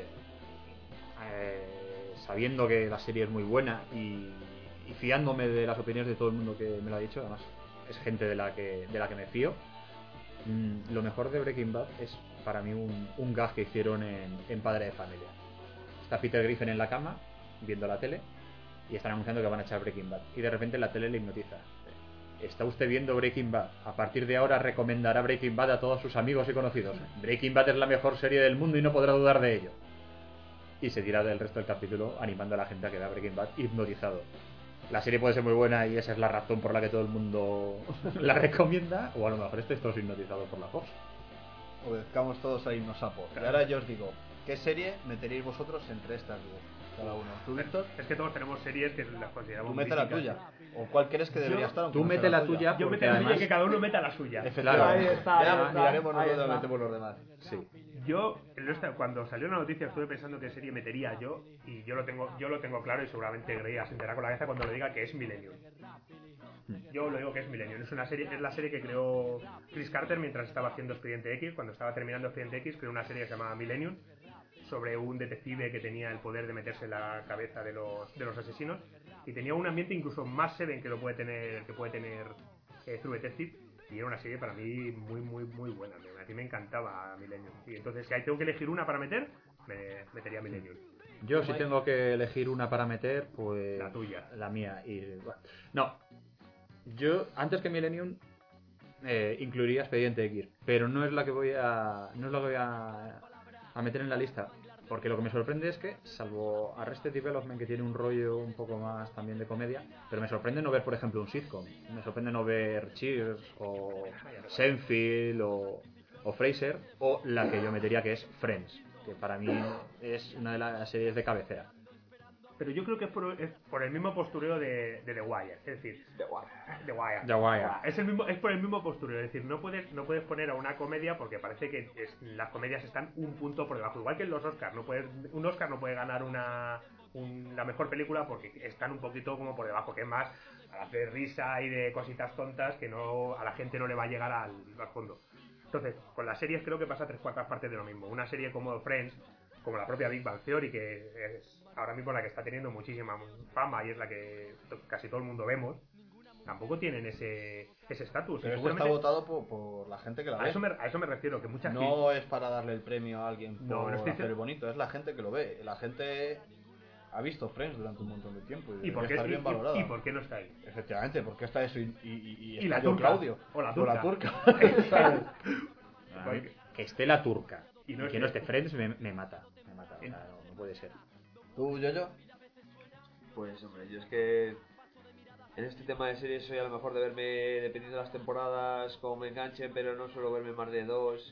sabiendo que la serie es muy buena y fiándome de las opiniones de todo el mundo que me lo ha dicho, además es gente de la que me fío, lo mejor de Breaking Bad es para mí un gag que hicieron en Padre de Familia. Está Peter Griffin en la cama viendo la tele y están anunciando que van a echar Breaking Bad y de repente la tele le hipnotiza. ¿Está usted viendo Breaking Bad? A partir de ahora recomendará Breaking Bad a todos sus amigos y conocidos. Breaking Bad es la mejor serie del mundo y no podrá dudar de ello. Y se tira del resto del capítulo animando a la gente a que vea Breaking Bad hipnotizado. La serie puede ser muy buena y esa es la razón por la que todo el mundo la recomienda, o a lo mejor estáis todos hipnotizados por la Fox. Obedezcamos todos a Hipnosapo. Y ahora yo os digo, ¿qué serie meteréis vosotros entre estas 10? Cada uno. ¿Tú, Víctor? Es que todos tenemos series que las consideramos Tú mete la míticas. tuya. ¿O cuál crees que debería estar? aunque Tú no sea mete la tuya. Yo Porque meto la tuya y además- que cada uno meta la suya. Efectivamente. Ahí está, Ya ahí está, miraremos ahí nosotros, está. metemos los demás. Sí. Yo, cuando salió la noticia, estuve pensando qué serie metería yo, y yo lo tengo claro, y seguramente Grey se enterará con la cabeza cuando le diga que es Millennium. Yo lo digo que es Millennium. Es la serie que creó Chris Carter mientras estaba haciendo Expediente X. Cuando estaba terminando Expediente X, creó una serie que se llamaba Millennium, sobre un detective que tenía el poder de meterse en la cabeza de los asesinos, y tenía un ambiente incluso más seven que puede tener True Detective. Y era una serie para mí muy, muy, muy buena. A mí me encantaba Millennium. Y entonces, si ahí tengo que elegir una para meter, me metería Millennium. Yo si tengo que elegir una para meter, pues... La tuya. La mía. Y, bueno, no. Yo, antes que Millennium, incluiría Expediente X. Pero no es la que voy a... No es la que voy a meter en la lista. Porque lo que me sorprende es que, salvo Arrested Development, que tiene un rollo un poco más también de comedia, pero me sorprende no ver, por ejemplo, un sitcom. Me sorprende no ver Cheers, o Seinfeld, o Frasier, o la que yo metería, que es Friends, que para mí es una de las series de cabecera. Pero yo creo que es por el mismo postureo de The Wire. Es decir, De guay. The Wire. The Wire. Es por el mismo postureo. Es decir, no puedes poner a una comedia porque parece que las comedias están un punto por debajo. Igual que en los Oscars. Un Oscar no puede ganar la mejor película porque están un poquito como por debajo. Que es más a hacer risa y de cositas tontas que a la gente no le va a llegar al fondo. Entonces, con las series creo que pasa 3/4 partes de lo mismo. Una serie como Friends, como la propia Big Bang Theory, que es ahora mismo la que está teniendo muchísima fama y es la que casi todo el mundo vemos, tampoco tienen ese estatus. Pero Y esto está seguramente- votado por la gente que la a ve. eso me refiero, que mucha gente... No es para darle el premio a alguien por No, no estoy hacer diciendo- bonito, es la gente que lo ve. La gente ha visto Friends durante un montón de tiempo y, ¿Y por, debería qué, estar bien valorada. y por qué no está ahí? Efectivamente, porque está eso y Y la está yo, turca. Claudio. O la O la turca. turca. ¿Sabes? Que esté la turca Y y, no que esté- no esté Friends me mata. O sea, no puede ser. ¿Tú, Yoyo? Pues hombre, yo es que en este tema de series soy a lo mejor de verme, dependiendo de las temporadas, como me enganchen, pero no suelo verme más de 2.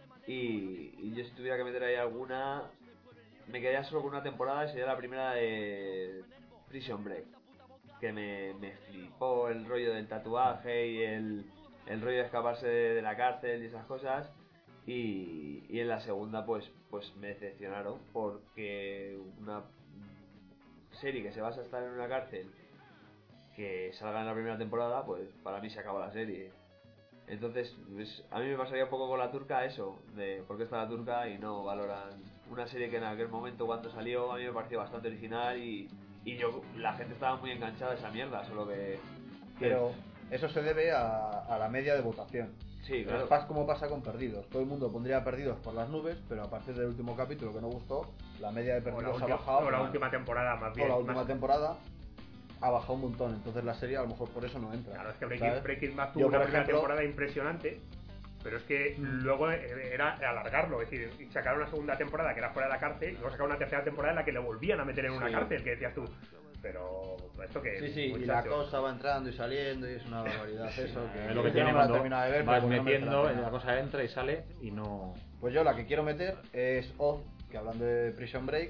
Y yo si tuviera que meter ahí alguna, me quedaría solo con una temporada y sería la primera de Prison Break. Que me flipó el rollo del tatuaje y el rollo de escaparse de la cárcel y esas cosas. Y en la segunda pues me decepcionaron porque una serie que se basa en estar en una cárcel que salga en la primera temporada, pues para mí se acaba la serie. Entonces, pues, a mí me pasaría un poco con la turca eso, de por qué está la turca y no valoran una serie que en aquel momento cuando salió a mí me pareció bastante original y la gente estaba muy enganchada a esa mierda, solo que... Pero eso se debe a la media de votación. Sí, claro. Es como pasa con Perdidos. Todo el mundo pondría Perdidos por las nubes, pero a partir del último capítulo que no gustó, la media de Perdidos ha bajado. o la última temporada, más bien. O la última más- temporada ha bajado un montón. Entonces la serie a lo mejor por eso no entra. Claro, es que ¿sabes? Breaking Bad Yo, tuvo una por primera ejemplo, temporada impresionante, pero es que luego era alargarlo, es decir, sacaron una segunda temporada que era fuera de la cárcel y luego sacaron una tercera temporada en la que le volvían a meter en una Sí. cárcel, que decías tú, pero esto que Sí, sí, y la cosa va entrando y saliendo y es una barbaridad eso. Que Es lo que yo tiene no me la he cuando terminado de ver, vas pero porque no merece metiendo, la pena. la cosa entra y sale y no... Pues yo la que quiero meter es Oz, que hablando de Prison Break,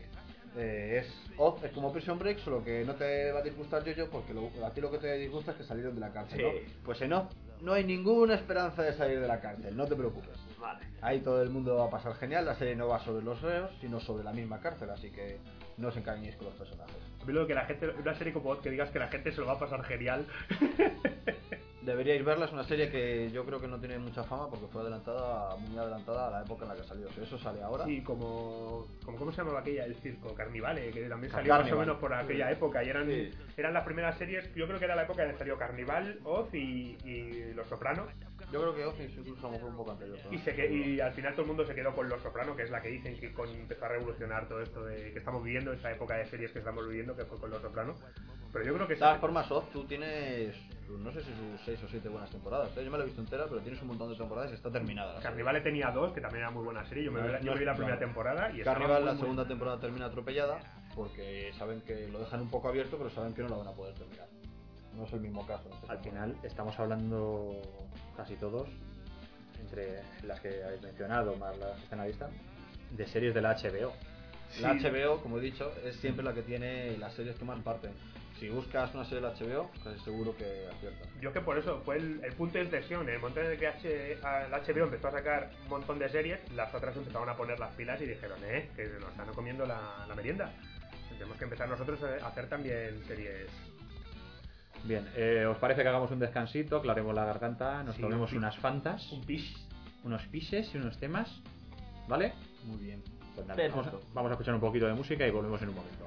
Oz es como Prison Break, solo que no te va a disgustar yo porque a ti lo que te disgusta es que salieron de la cárcel, Sí. ¿no? Pues en Oz no hay ninguna esperanza de salir de la cárcel, no te preocupes. Vale. Ahí todo el mundo va a pasar genial, la serie no va sobre los reos, sino sobre la misma cárcel, así que no os encariñéis con los personajes. A mí lo que la gente, una serie como Oz, que digas que la gente se lo va a pasar genial. Deberíais verla, es una serie que yo creo que no tiene mucha fama porque fue muy adelantada a la época en la que salió. Si eso sale ahora, Sí, como ¿cómo se llamaba aquella? El circo, Carnivale, que también salió Carnival. más o menos por aquella época y Sí. eran las primeras series, yo creo que era la época en la que salió Carnival, Oz y Los Sopranos. yo creo que Oz incluso a lo mejor un poco anterior. Y al final todo el mundo se quedó con Los Sopranos, que es la que dicen que empezó a revolucionar todo esto de que estamos viviendo, esa época de series que estamos viviendo, que fue con Los Sopranos. Pero yo creo que De todas formas, Oz, tú tienes, no sé si sus 6 o 7 buenas temporadas. Yo me la he visto entera, pero tienes un montón de temporadas y está terminada. la serie. Carnivale tenía 2, que también era muy buena serie. Yo me vi la primera Claro. temporada y estaba Carnival, muy, la muy- segunda temporada termina atropellada porque saben que lo dejan un poco abierto, pero saben que no la van a poder terminar. No es el mismo caso. en este Al caso. final estamos hablando casi todos, entre las que habéis mencionado, más las que están a la lista, de series de la HBO. La Sí. HBO, como he dicho, es siempre la que tiene las series que más parten. Si buscas una serie de la HBO, casi seguro que aciertas. Yo que por eso fue el punto de inflexión, el momento en el que la HBO empezó a sacar un montón de series, las otras empezaron a poner las pilas y dijeron, que nos están comiendo la merienda. Tenemos que empezar nosotros a hacer también series. Bien, ¿os parece que hagamos un descansito, aclaremos la garganta, nos Sí, tomemos un unas fantas, Un pish. unos pises y unos temas? ¿Vale? Muy bien. Pues nada, Perfecto. vamos a escuchar un poquito de música y volvemos en un momento.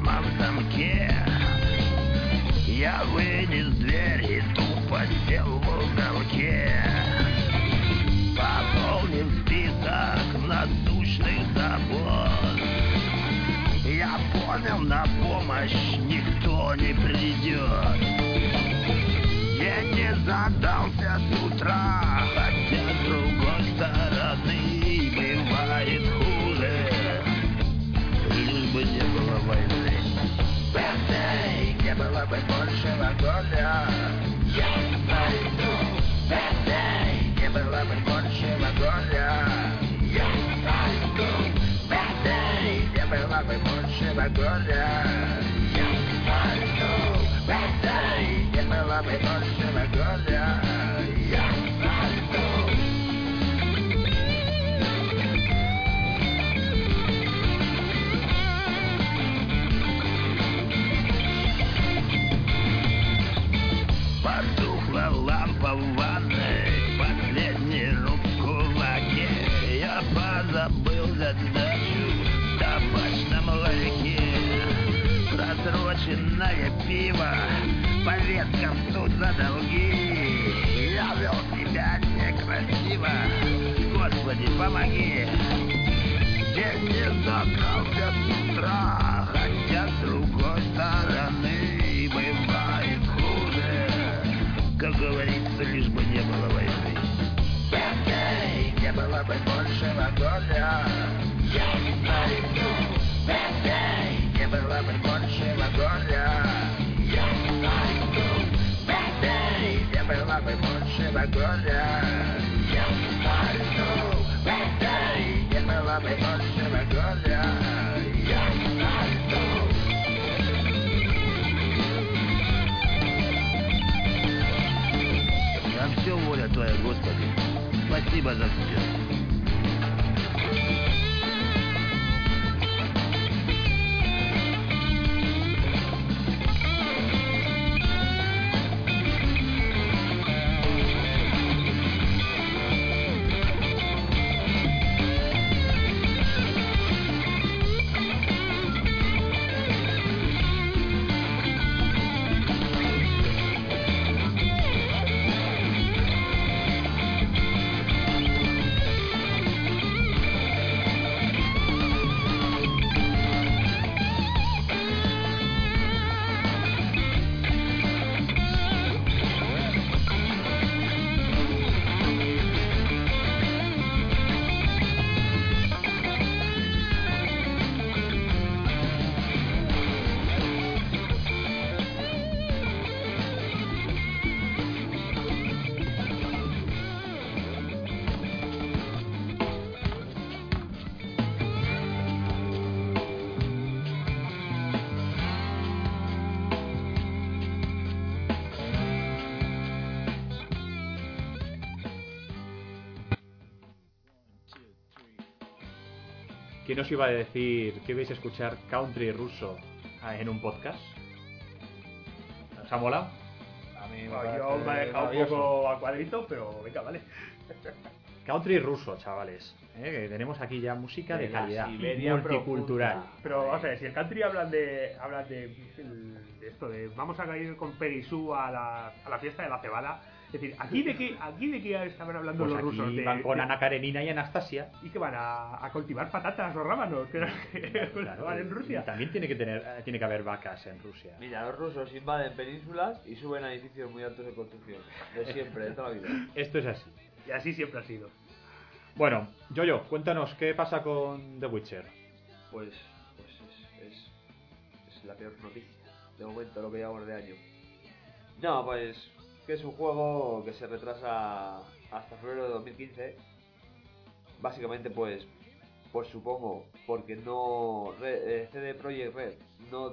прямо в замке. Я вынес дверь и тупо сел в уголке, пополнив список насущных забот. Я понял, на помощь никто не придет. Я не задался с утра, хотя с другой стороны бывает хуже. Лишь бы не было войны. Бэдэй, не было бы большего горя. Я пойду. Бэдэй, не было бы большего горя. Я пойду. Бэдэй, не было бы большего горя. Я пойду. Бэдэй, не было бы большего горя. Я пойду. Потухла лампа в ванной, последний рук в кулаке. Я позабыл задачу в табачном ларьке. Просроченное пиво по веткам тут за долги. Я вел себя некрасиво, Господи, помоги. Я не задался с утра, хотя с другой стороны бывает хуже. Как говорится, лишь бы не было войны. Бэдэй, не было бы большего горя. Я пойду. Бэдэй, не было бы большего горя. Я пойду. Бэдэй, не было бы большего горя. Я пойду. Бэдэй, не было бы большего горя. Я пойду. На все воля Твоя, Господи. Спасибо за все. ¿Quién os iba a decir que vais a escuchar country ruso en un podcast? ¿Os ha molado? A mí Yo me he dejado un poco a cuadrito, pero venga, vale. Country ruso, chavales. Que tenemos aquí ya música de De la calidad, Siberia multicultural. profunda. Pero vamos a ver, si el country hablan de esto de vamos a ir con Perisú a la fiesta de la cebada, es decir, aquí de qué estaban hablando Pues los aquí rusos, van con Ana Karenina y Anastasia. y que van a cultivar patatas o rábanos, que Claro, van en Rusia. y también tiene que haber vacas en Rusia. Mira, los rusos invaden penínsulas y suben a edificios muy altos de construcción. De siempre, de toda la vida. Esto es así. Y así siempre ha sido. Bueno, Yoyo, cuéntanos qué pasa con The Witcher. Pues es la peor noticia de momento, lo que llevamos de año. No, pues que es un juego que se retrasa hasta febrero de 2015. Básicamente pues supongo porque no CD Projekt Red no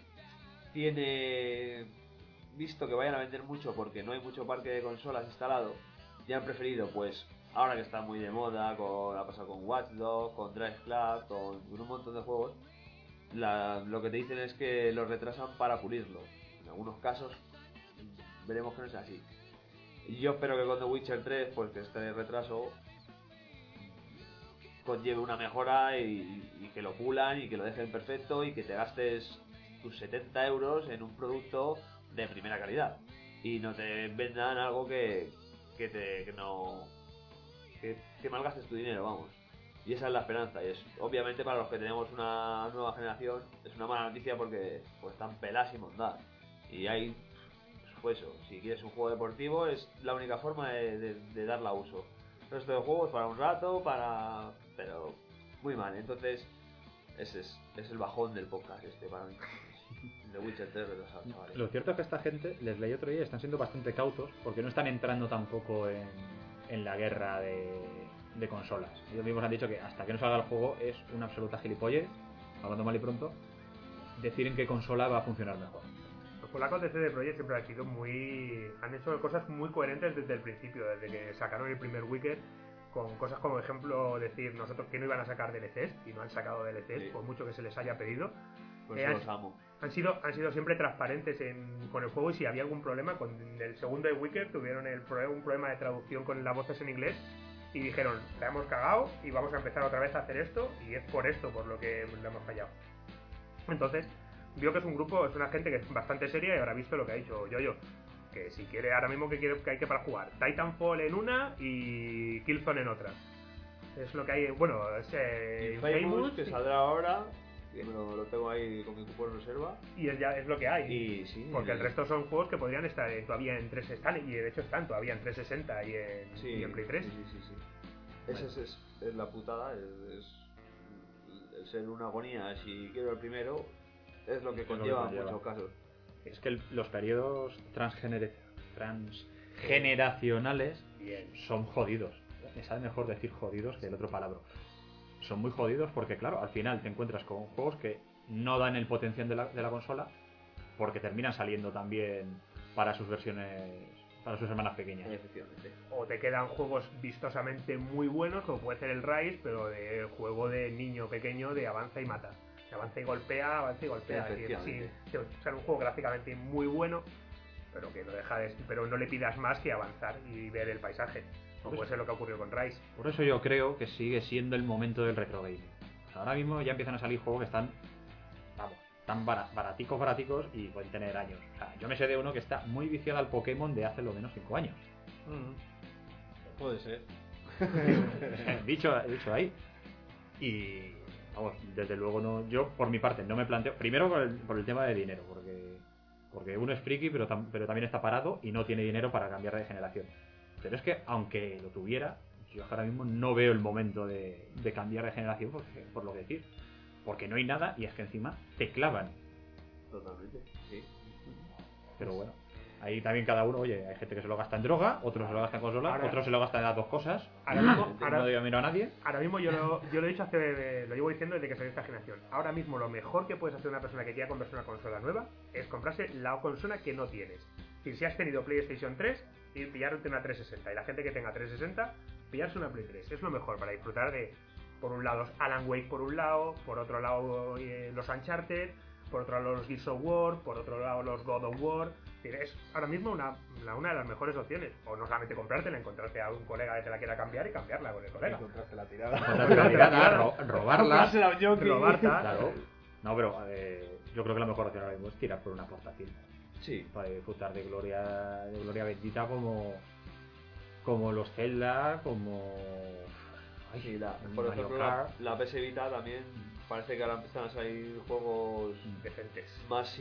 tiene visto que vayan a vender mucho porque no hay mucho parque de consolas instalado. Ya han preferido pues ahora que está muy de moda, ha pasado con Watch Dogs, con Drive Club, con un montón de juegos, lo que te dicen es que lo retrasan para pulirlo. En algunos casos veremos que no es así. Y yo espero que con The Witcher 3, pues que este retraso conlleve una mejora y que lo pulan y que lo dejen perfecto y que te gastes tus 70 euros en un producto de primera calidad y no te vendan algo que malgastes tu dinero, vamos. Y esa es la esperanza. Y es obviamente para los que tenemos una nueva generación es una mala noticia porque pues están peladas y mondadas. Y hay, pues eso, si quieres un juego deportivo es la única forma de darle a uso. El resto de juegos para un rato, pero muy mal. Entonces ese es el bajón del podcast para mí. The Witcher 3 de los chavales. Lo cierto es que esta gente, les leí otro día, están siendo bastante cautos porque no están entrando tampoco en la guerra de consolas. Ellos mismos han dicho que hasta que no salga el juego es una absoluta gilipollez, hablando mal y pronto, decir en qué consola va a funcionar mejor. Los polacos de CD Projekt siempre han sido han hecho cosas muy coherentes desde el principio, desde que sacaron el primer Witcher, con cosas como ejemplo decir nosotros que no iban a sacar DLCs y no han sacado DLCs, Sí. por mucho que se les haya pedido. Pues los amo. Han sido siempre transparentes con el juego, y si había algún problema con el segundo de Witcher tuvieron un problema de traducción con las voces en inglés y dijeron, la hemos cagado y vamos a empezar otra vez a hacer esto y es por esto por lo que lo hemos fallado. Entonces vio que es un grupo, es una gente que es bastante seria y habrá visto lo que ha dicho Yoyo, que si quiere ahora mismo que hay que para jugar Titanfall en una y Killzone en otra. Es lo que hay, bueno, es Infamous, que saldrá ahora, que lo tengo ahí con mi cupo en reserva. y es lo que hay. Y sí, Porque el resto son juegos que podrían estar todavía en 360, y de hecho están todavía en 360 y en Play 3. Sí. Esa es la putada, es el ser una agonía. Si quiero el primero, es lo que conlleva en muchos casos. Es que los periodos transgeneracionales son jodidos. Me sabe mejor decir jodidos que el otro palabra. Son muy jodidos porque, claro, al final te encuentras con juegos que no dan el potencial de la consola porque terminan saliendo también para sus versiones, para sus hermanas pequeñas. Efectivamente. O te quedan juegos vistosamente muy buenos, como puede ser el Rise, pero de juego de niño pequeño de avanza y mata. Avanza y golpea, avanza y golpea. Efectivamente. O sea, un juego gráficamente muy bueno, pero que no deja pero no le pidas más que avanzar y ver el paisaje. Como puede ser lo que ocurrió con Rise. Por eso yo creo que sigue siendo el momento del retro gaming. O sea, ahora mismo ya empiezan a salir juegos que están, vamos, tan baraticos y pueden tener años. O sea, yo me sé de uno que está muy viciado al Pokémon de hace lo menos 5 años. Puede ser. dicho ahí. Y vamos, desde luego no, yo por mi parte no me planteo, primero por el tema de dinero, porque uno es friki pero también está parado y no tiene dinero para cambiar de generación. Pero es que aunque lo tuviera, yo ahora mismo no veo el momento de cambiar de generación por lo que decir, porque no hay nada y es que encima te clavan. Totalmente, sí. Pero bueno, ahí también cada uno, oye, hay gente que se lo gasta en droga, otros se lo gasta en consolas, otros se lo gasta en las dos cosas. Ahora mismo, No digo miro a nadie. Ahora mismo yo lo he dicho lo llevo diciendo desde que salió esta generación. Ahora mismo lo mejor que puedes hacer una persona que quiera comprarse una consola nueva es comprarse la consola que no tienes. Si has tenido PlayStation 3, y pillarte una 360. Y la gente que tenga 360, pillarse una Play 3. Es lo mejor para disfrutar de, por un lado, Alan Wake por un lado, por otro lado los Uncharted, por otro lado los Gears of War, por otro lado los God of War. Es ahora mismo una de las mejores opciones. O no solamente comprártela, encontrarte a un colega que te la quiera cambiar y cambiarla con el colega. Encontrarse la tirada. Robarla. Robarla. Claro. No, pero yo creo que la mejor opción ahora mismo es tirar por una portátil. Sí. Para disfrutar de gloria bendita como los Zelda, como... Ay, Sí, por Mario ejemplo, Kart. la PS Vita también parece que ahora empiezan a salir juegos Decentes. más,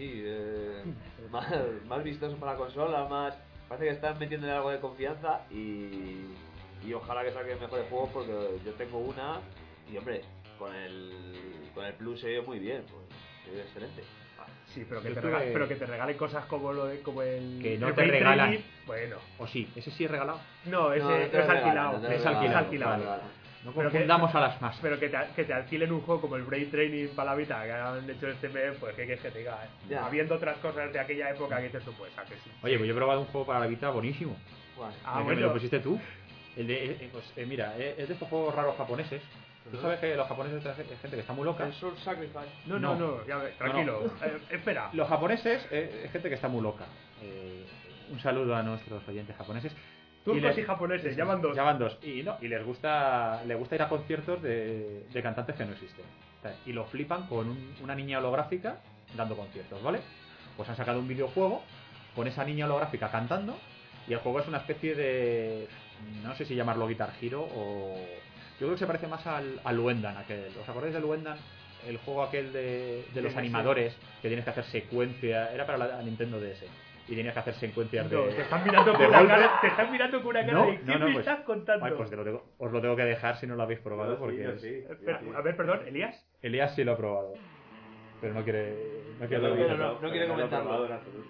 más vistosos para la consola, parece que están metiéndole algo de confianza y ojalá que saquen mejores juegos porque yo tengo una y hombre, con el Plus se ve muy bien, pues se ve excelente. Sí, pero que te regalen cosas como el Que no el te Play regalan. Training, bueno. O sí, ese sí es regalado. No, ese No, es te lo regalan, alquilado. no te lo Es regalan. alquilado. Vale. No Pero confundamos a las masas. Pero que te alquilen un juego como el Brain Training para la Vita que han hecho este mes, pues ¿qué quieres que te diga? Ya. Habiendo otras cosas de aquella época que dices tú, pues a que sí. Oye, pues yo he probado un juego para la Vita buenísimo. Bueno, Me lo pusiste tú. Mira, es de estos juegos raros japoneses. Tú sabes que los japoneses hay gente que está muy loca. el Soul Sacrifice. No, ya ves, tranquilo. Espera. Los japoneses es gente que está muy loca. Un saludo a nuestros oyentes japoneses. Turcos y japoneses, llaman dos. Llaman dos. Y les gusta ir a conciertos de cantantes que no existen. ¿Sabes? Y lo flipan con una niña holográfica dando conciertos, ¿vale? Pues han sacado un videojuego con esa niña holográfica cantando y el juego es una especie de... no sé si llamarlo Guitar Hero o... yo creo que se parece más al Luendan aquel. ¿Os acordáis del Luendan? El juego aquel de los animadores que tienes que hacer secuencia... era para la Nintendo DS. Y tenías que hacer secuencias No, de... te están mirando con una cara, te están mirando con una cara No, de ¿qué me pues, estás contando? ay, pues os lo tengo que dejar si no lo habéis probado porque... A ver, perdón, Elías. Elías sí lo ha probado. Pero no quiere... no quiere no quiere comentarlo.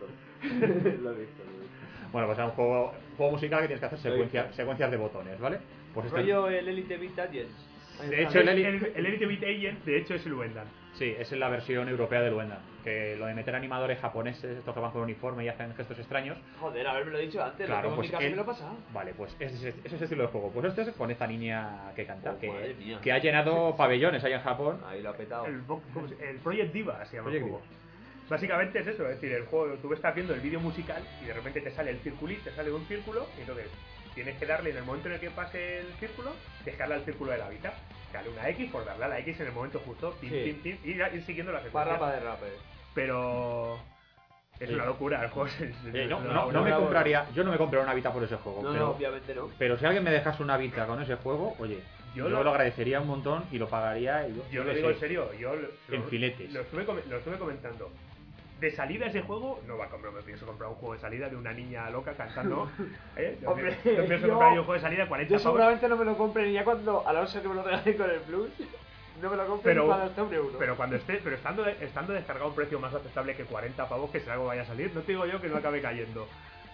Lo he visto. Bueno, pues es un juego musical que tienes que hacer secuencias de botones, ¿vale? Pues este- Rollo el Elite Beat Agents. De hecho, El Elite Beat Agent, de hecho, es el Wendan. sí, es la versión europea del Luendan. Que lo de meter animadores japoneses, estos que van con uniforme y hacen gestos extraños. Joder, haberme lo dicho antes, Claro, lo tengo pues en mi casa y él- me lo he pasado. Vale, pues ese es ese estilo de juego. Pues este es con esta niña que canta, Oh, madre mía. que ha llenado pabellones ahí en Japón. Ahí lo ha petado. El Project Diva se llama Project el juego. Básicamente es eso, es decir, el juego, tú estás viendo el vídeo musical y de repente te sale el circulito, te sale un círculo y entonces tienes que darle en el momento en el que pase el círculo, tienes que darle al círculo de la vida, darle una X por darle a la X en el momento justo, pim, Sí. pim, pim, y ir siguiendo la Para secuencia. rapa de rapper. Pero es Sí. una locura el juego. No me compraría, yo no me compraría una Vita por ese juego. No, pero, no, obviamente no. pero si alguien me dejase una Vita con ese juego, oye, Yo yo lo- lo agradecería un montón y lo pagaría. Y Yo qué lo digo en sé. serio, En filetes. Lo estuve comentando. De salida ese juego, no me pienso comprar un juego de salida de una niña loca cantando. No Hombre, pienso yo- comprar yo un juego de salida 40 Yo pavos. seguramente no me lo compre ni ya cuando Alonso que me lo regale con el Plus. No me lo compre ni cuando esté un euro. Pero estando descargado a un precio más aceptable que 40 pavos, que si algo vaya a salir, no te digo yo que no acabe cayendo.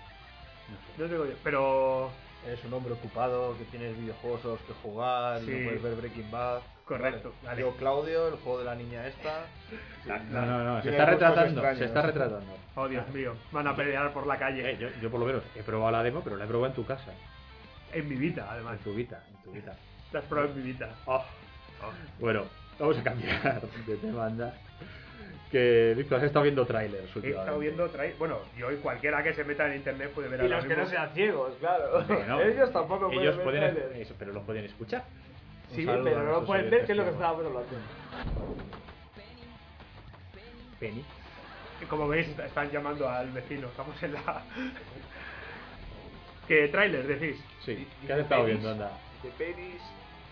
No te digo yo, pero... Eres un hombre ocupado, que tienes videojuegos a los que jugar, Sí. y no puedes ver Breaking Bad. Correcto, vale. Yo, Claudio, el juego de la niña esta. No, se Tiene está gustos retratando, extraños. se está retratando. Oh, Dios mío, van a pelear por la calle. Yo por lo menos he probado la demo, pero la he probado en tu casa, En mi vida, además. en tu Vita. Las probado en mi vida. Bueno, vamos a cambiar de tema, anda. Que, Víctor, has estado viendo trailers He últimamente. estado viendo bueno, y hoy cualquiera que se meta en internet puede ver Y ahora los que no mismo. sean ciegos, claro. Bueno, Ellos tampoco pueden ellos ver pueden, trailers. eso, pero los pueden escuchar. Sí, Un saludo pero a no lo nuestros pueden ver, que es lo que oyentes, estábamos hablando. Penny. Como veis, están llamando al vecino. Estamos en la... ¿Qué trailer decís? Sí, ¿qué has estado viendo, anda? De penis.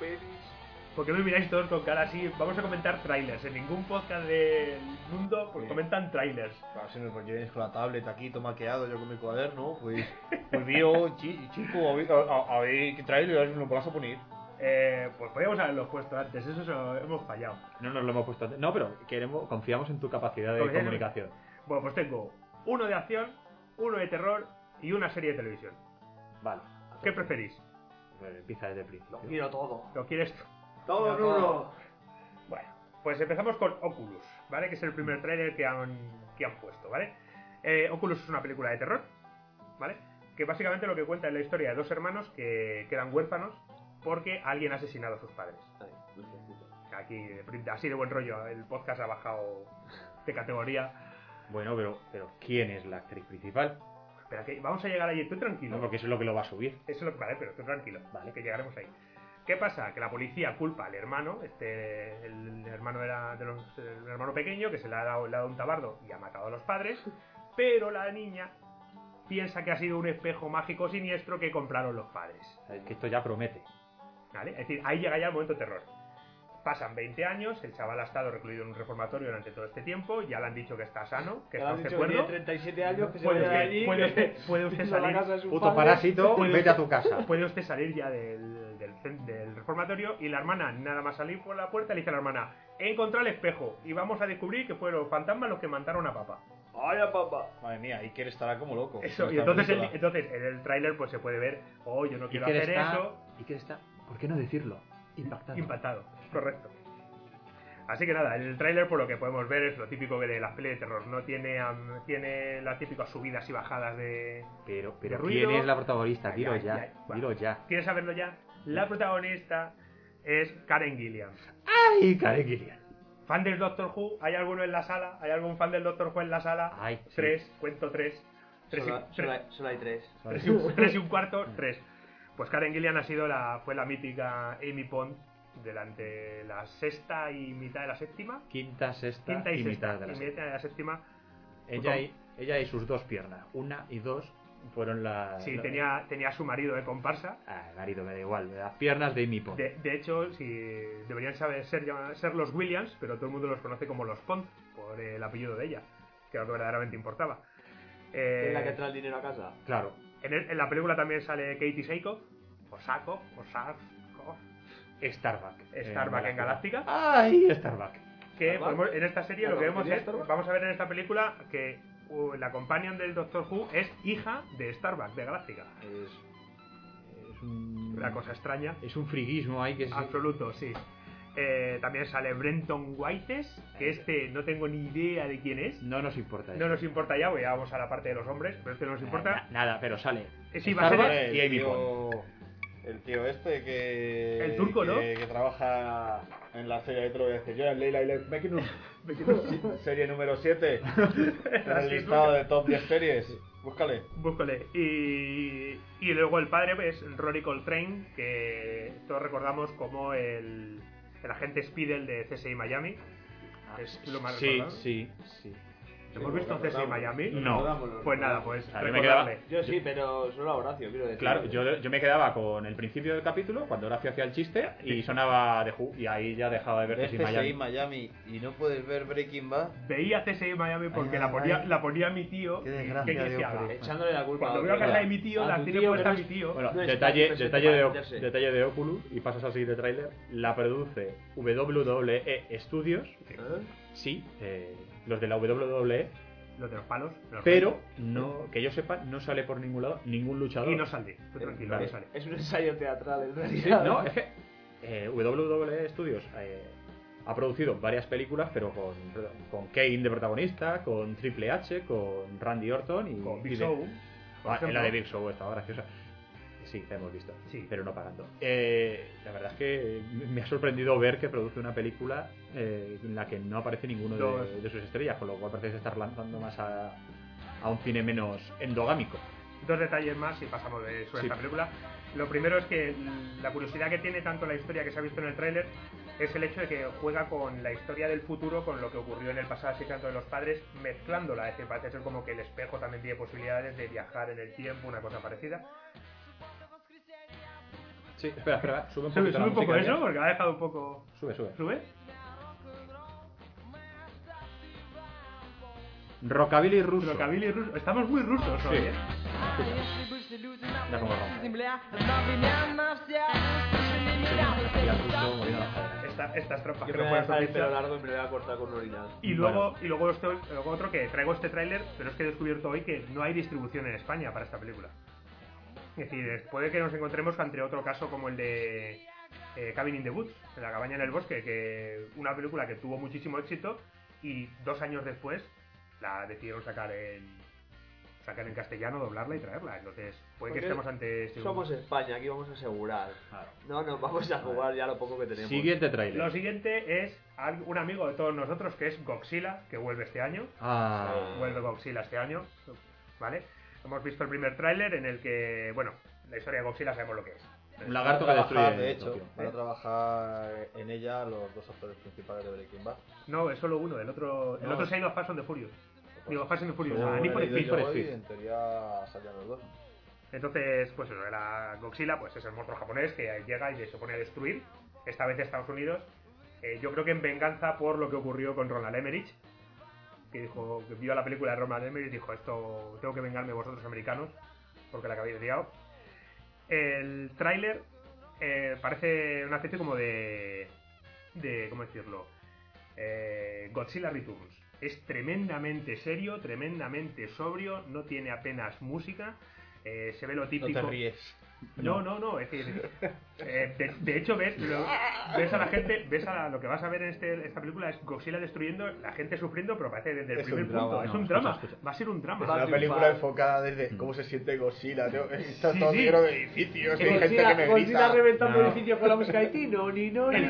¿Por qué me miráis todos con cara así? Vamos a comentar trailers. En ningún podcast del mundo pues Sí. comentan trailers. Claro, si me vienes con la tablet aquí, todo maqueado, yo con mi cuaderno, pues vio, chico, a ver qué trailer lo vas a poner. Pues podríamos haberlo puesto antes. Eso hemos fallado. No nos lo hemos puesto antes. No, pero confiamos en tu capacidad de Confiamos. comunicación. Bueno, pues tengo uno de acción, uno de terror y una serie de televisión. Vale. ¿Qué preferís? Pues empieza desde el principio. Lo quiero todo. ¿Lo quieres tú? Todo en uno. Bueno, pues empezamos con Oculus, ¿vale? Que es el primer trailer que han puesto, ¿vale? Oculus es una película de terror, ¿vale? Que básicamente lo que cuenta es la historia de dos hermanos que quedan huérfanos porque alguien ha asesinado a sus padres. Ay, muy sencillo. Aquí, así de buen rollo, el podcast ha bajado de categoría. Bueno, pero ¿quién es la actriz principal? Espera, que vamos a llegar allí, tú tranquilo. No, porque eso es lo que lo va a subir. Eso es lo que vale, pero tú tranquilo, Vale. que llegaremos ahí. ¿Qué pasa? Que la policía culpa al hermano, el hermano el hermano pequeño, que se le ha dado un tabardo y ha matado a los padres, pero la niña piensa que ha sido un espejo mágico siniestro que compraron los padres. Es que esto ya promete. ¿Vale? Es decir, ahí llega ya el momento terror. Pasan 20 años, el chaval ha estado recluido en un reformatorio durante todo este tiempo, ya le han dicho que está sano, que Ya está han usted dicho que tiene cuerdo. 37 años, que se Puede vaya de usted- allí. puede usted que va a la salir. casa de sus Puto padres. parásito, Puede vete usted- a tu casa. Puede usted salir ya del reformatorio y la hermana, nada más salir por la puerta, le dice a la hermana: he encontrado el espejo y vamos a descubrir que fueron los fantasmas los que mataron a papá. ¡Vaya papá! Madre mía, Iker estará como loco. Eso, con y esta entonces, película. entonces en el tráiler pues se puede ver: oh, yo no quiero Iker hacer eso. está, ¿por qué no decirlo? Impactado. Impactado, correcto. Así que nada, en el tráiler por lo que podemos ver es lo típico de las pelis de terror. No tiene tiene las típicas subidas y bajadas de... Pero de ruido. ¿quién es la protagonista? Ay, Dilo ay, ya, ay. Bueno, dilo ya. ¿Quieres saberlo ya? La protagonista es Karen Gillian. ¡Ay, Karen Gillian! ¿Fan del Doctor Who? ¿Hay alguno en la sala? ¿Hay algún fan del Doctor Who en la sala? Ay, sí. 3, cuento 3. Solo hay 3. 3 y un cuarto, 3. Pues Karen Gillian fue la mítica Amy Pond durante la sexta y mitad de la séptima. Quinta, sexta Quinta y y sexta. mitad de la Y serie. mitad de la séptima. Ella y sus dos piernas, una y dos, fueron las... Sí, tenía a su marido de comparsa. Ah, marido, me da igual, las piernas de Amy Pond. De hecho, deberían ser los Williams, pero todo el mundo los conoce como los Pond, por el apellido de ella, que era lo que verdaderamente importaba. ¿Es la que trae el dinero a casa? Claro. En la película también sale Katie Sackhoff, o Sackhoff, Starbuck. Starbuck en Galáctica. ¡Ay, Starbuck! Que Starbuck. en esta serie ¿La lo que vemos conocería es, Starbuck? vamos a ver en esta película que la companion del Doctor Who es hija de Starbuck, de Galáctica. Es un... Una cosa extraña. Es un friguismo ahí que es... Absoluto, sí. También sale Brenton Whites, que no tengo ni idea de quién es. No nos importa eso. No nos importa ya, porque ya vamos a la parte de los hombres, pero no nos importa. Nada, pero sale. Sí, va a ser Starbuck y Amy Pond. El tío este que... El turco, ¿no? Que trabaja en la serie de otro de yo en Leila y Lex Magnum. Serie número 7. En el Sí, listado de top 10 series. Búscale. Búscale. Y luego el padre es Rory Coltrane, que todos recordamos como el agente Speedle de CSI Miami. Es lo más Sí, recordado. sí. ¿Hemos visto un CSI Miami? No. Pues nada, pues Ah, yo me recordarle. Yo sí, pero solo a Horacio, quiero decir. Claro, yo me quedaba con el principio del capítulo, cuando Horacio hacía el chiste, y sonaba The Who, y ahí ya dejaba de ver Ves CSI CSI Miami. Miami y no puedes ver Breaking Bad. Veía CSI Miami porque Ay, la ponía mi tío. qué ¿Qué desgracia, quieres que Dios, hable? Echándole la culpa Cuando a veo a otro. casa de mi tío, A la tu tiene tío puesta que no mi es- tío. Bueno, No está detalle presente para meterse. de Oculus, y pasas al siguiente tráiler, la produce WWE Studios, ¿Eh? sí, los de la WWE, Los de los palos. los pero no, que yo sepa, no sale por ningún lado ningún luchador. Y no sale. Tú tranquilo, no sale. Es un ensayo teatral, en Sí, realidad. no, es que WWE Studios ha producido varias películas, pero con Kane de protagonista, con Triple H, con Randy Orton y Con Big y de- Show. por Ah, ejemplo. en la de Big Show estaba graciosa. Sí, la hemos visto, Sí. pero no pagando. La verdad es que me ha sorprendido ver que produce una película en la que no aparece ninguno de sus estrellas, con lo cual parece estar lanzando más a un cine menos endogámico. Dos detalles más y pasamos sobre Sí. esta película. Lo primero es que la curiosidad que tiene tanto la historia que se ha visto en el tráiler es el hecho de que juega con la historia del futuro con lo que ocurrió en el pasado asesinato de los padres, mezclándola. Es decir, parece ser como que el espejo también tiene posibilidades de viajar en el tiempo, una cosa parecida. Sí, espera, sube un Sube poquito la un poco música, eso, ¿eh? porque ha dejado un poco... Sube. ¿Sube? Rockabilly ruso. Rockabilly ruso. Estamos muy rusos hoy, Sí. ¿eh? Ya como ronca. Estas trampas Yo que me no voy a puedes dejar el pelo utilizar. largo y me lo voy a cortar con un orinal. Y luego otro que traigo este tráiler, pero es que he descubierto hoy que no hay distribución en España para esta película. Es decir, puede que nos encontremos ante otro caso como el de Cabin in the Woods, de la cabaña en el bosque, que una película que tuvo muchísimo éxito y 2 años después la decidieron sacar en castellano, doblarla y traerla. Entonces, puede que Porque estemos ante... Somos España, aquí vamos a asegurar. Claro. No, nos vamos a jugar ya lo poco que tenemos. Siguiente tráiler. Lo siguiente es un amigo de todos nosotros que es Godzilla, que vuelve este año. Ah, Vuelve Godzilla este año, ¿vale? Hemos visto el primer tráiler en el que, bueno, la historia de Godzilla sabemos lo que es. un lagarto que Van a destruye. trabajar, de hecho, Tokio. van a trabajar en ella los dos actores principales de Breaking Bad. No, es solo uno, el otro se ha ido a Fast and the Furious. Digo, Fast and the Furious, Según a Need for he leído Speed. for yo hoy, Speed. en teoría salían los dos. Entonces, pues eso, la Godzilla pues es el monstruo japonés que llega y se pone a destruir, esta vez Estados Unidos. Yo creo que en venganza por lo que ocurrió con Ronald Emmerich, que dijo, que vio la película de Ronald Emmerich y dijo, esto tengo que vengarme vosotros americanos, porque la que habéis liado. El tráiler parece una especie como de ¿cómo decirlo? Godzilla Returns. Es tremendamente serio, tremendamente sobrio, no tiene apenas música, se ve lo típico. No te ríes. No, es decir, de hecho ves a la gente, lo que vas a ver en esta película es Godzilla destruyendo, la gente sufriendo, pero parece desde el Es primer un drama, punto, es no, un drama, escucha. va a ser un drama. Va a Una triunfar. película enfocada desde cómo se siente Godzilla, tío. Está Sí, todo sí. lleno de edificios, y hay gente Godzilla, que me Godzilla grita. reventando No. edificios con la música de Tino, ni no, ni El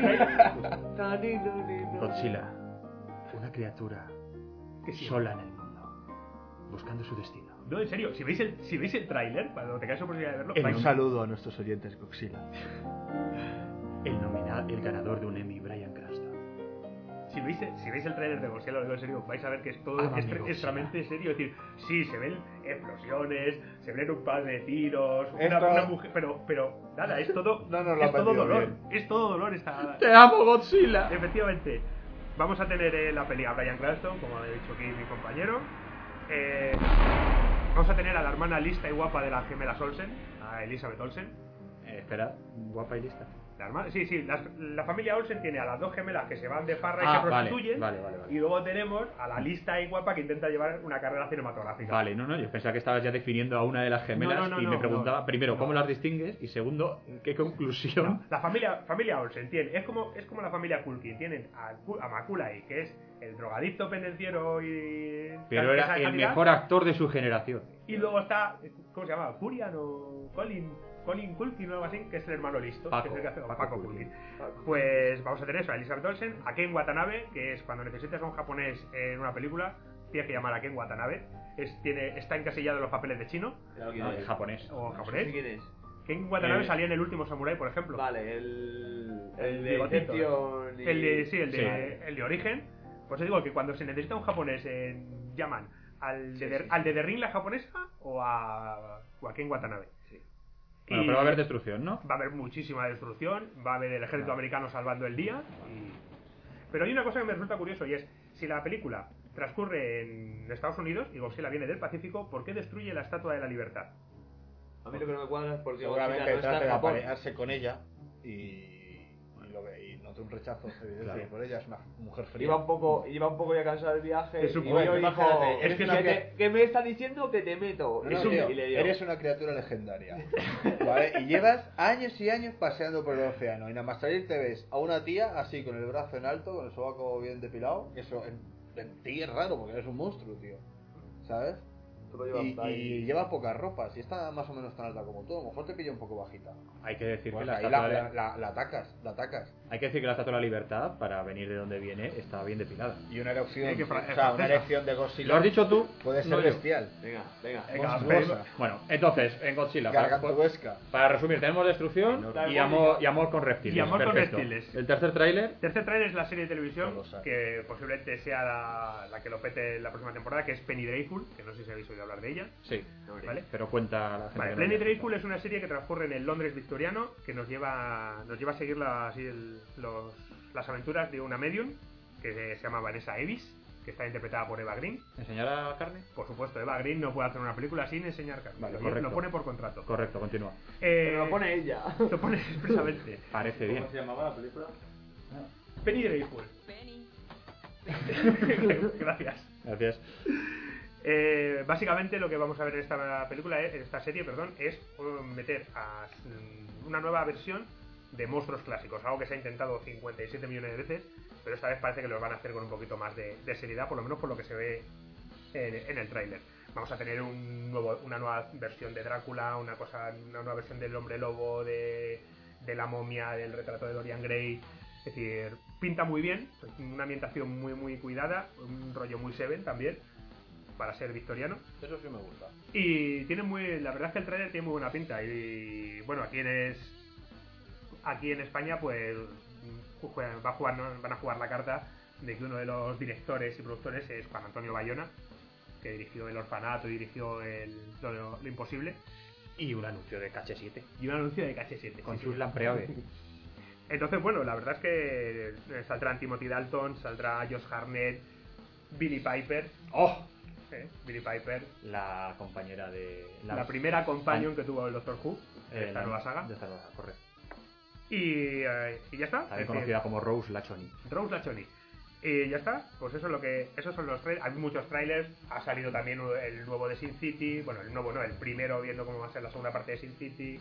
Godzilla, una criatura Que sí. sola en el mundo, buscando su destino. No, en serio, si veis el tráiler, cuando tengáis la oportunidad de verlo, En vais- un saludo a nuestros oyentes Godzilla. el ganador de un Emmy, Bryan Cranston. Si veis el trailer de Godzilla, lo digo en serio, vais a ver que es todo Ama mi Godzilla. extremadamente serio. Es decir, sí, se ven explosiones, se ven un par de tiros, Esto- una mujer, pero nada, es todo, No nos lo es ha todo vendido dolor, bien. es todo dolor esta. ¡Te amo, Godzilla! Efectivamente, vamos a tener la peli a Bryan Cranston, como ha dicho aquí mi compañero. Vamos a tener a la hermana lista y guapa de las gemelas Olsen, a Elizabeth Olsen. Espera, guapa y lista. Sí, la familia Olsen tiene a las dos gemelas que se van de farra y Ah, se vale, prostituyen. vale. Y luego tenemos a la lista y guapa que intenta llevar una carrera cinematográfica. Vale, no, yo pensaba que estabas ya definiendo a una de las gemelas No, y me preguntaba, no, primero, no. ¿cómo las distingues? Y segundo, ¿qué conclusión? No, la familia Olsen tiene, es como la familia Culkin. Tienen a Macaulay, que es el drogadicto pendenciero y... Pero era el mejor actor de su generación. Y luego está, ¿cómo se llama? Curian o Colin Culkin o algo así, que es el hermano listo. Paco, que es el que hace Paco Culkin. Pues vamos a tener eso, a Elizabeth Olsen, a Ken Watanabe, que es cuando necesitas a un japonés en una película, tienes que llamar a Ken Watanabe. Está encasillado en los papeles de chino Claro, ¿quién No, es? en japonés. o No sé japonés. quién es. Ken Watanabe salía en El último Samurai, por ejemplo. Vale, el El de bigotito. Inception y... El de Origen. Pues te digo que cuando se necesita un japonés, llaman al de The Ring, la japonesa, o a Ken Watanabe. Sí. Bueno, pero va a haber destrucción, ¿no? Va a haber muchísima destrucción, va a haber el ejército americano salvando el día. Pero hay una cosa que me resulta curioso y es, si la película transcurre en Estados Unidos y Godzilla viene del Pacífico, ¿por qué destruye la Estatua de la Libertad? A mí lo que no me cuadra es porque Seguramente Godzilla no está trate en de Japón. aparearse con ella y note un rechazo evidente Sí. por ella. Es una mujer fría. Iba un poco ya cansado del viaje Es un y poco, vio y dijo, imagínate, eres que una ¿qué me está diciendo que te meto? No, Y no, su- tío, y le dio. eres una criatura legendaria. ¿Vale? Y llevas años y años paseando por el océano y nada más salir te ves a una tía así con el brazo en alto, con el sobaco bien depilado. Eso en ti es raro porque eres un monstruo, tío. ¿Sabes? Tú lo llevas Y ahí. lleva pocas ropas y está más o menos tan alta como tú. A lo mejor te pilla un poco bajita. Hay que decir Pues que la ahí estatua de la atacas. Hay que decir que la Estatua de la Libertad, para venir de donde viene, está bien depilada. Y una erupción, que o sea, francesa. una erección de Godzilla ¿Lo has dicho tú? puede ser No yo. bestial. Venga, venga. Monstruosa. Bueno, entonces, en Godzilla, para Gargantuesca. resumir, tenemos destrucción Da y igual, amor con reptiles. Y amor con Perfecto. reptiles. El tercer tráiler, Tercer trailer es la serie de televisión Colosal. que posiblemente sea la que lo pete en la próxima temporada, que es Penny Dreadful, que no sé si habéis oído hablar de ella. sí, ¿Vale? pero cuenta a la gente. Vale, que no Penny haya Dreadful es una serie que transcurre en el Londres victoriano, que nos lleva a seguir las aventuras de una medium que se llama Vanessa Evis, que está interpretada por Eva Green. ¿Enseñar a carne? Por supuesto, Eva Green no puede hacer una película sin enseñar carne. Vale, Lo correcto. pone por contrato. Correcto, continúa. Pero lo pone ella. Lo pone expresamente. Parece bien. ¿Cómo se llamaba la película? Penny Dreadful. Gracias. Gracias. Básicamente lo que vamos a ver en esta serie, es meter una nueva versión de monstruos clásicos, algo que se ha intentado 57 millones de veces, pero esta vez parece que lo van a hacer con un poquito más de seriedad, por lo menos por lo que se ve en el tráiler. Vamos a tener una nueva versión de Drácula, una nueva versión del Hombre Lobo, de la momia, del retrato de Dorian Gray. Es decir, pinta muy bien, una ambientación muy muy cuidada, un rollo muy Seven también, para ser victoriano. Eso sí me gusta. Y la verdad es que el trailer tiene muy buena pinta. Y bueno, aquí en España pues van a jugar la carta de que uno de los directores y productores es Juan Antonio Bayona, que dirigió El Orfanato y dirigió lo Imposible. Y un anuncio de KH7 Y un anuncio de KH7 con sí, sus sí. lampreaves. Entonces, bueno, la verdad es que saldrán Timothy Dalton, saldrá Josh Hartnett, Billie Piper. ¡Oh! Billie Piper, La compañera de la primera companion que tuvo el Doctor Who de esta la nueva saga. de esta nueva, correcto. Y ya está. También Es conocida decir, como Rose Lachoni. Rose Lachoni. Y ya está. Pues esos son los trailers. Hay muchos trailers. Ha salido también el nuevo de Sin City. Bueno, el nuevo no, el primero, viendo cómo va a ser la segunda parte de Sin City.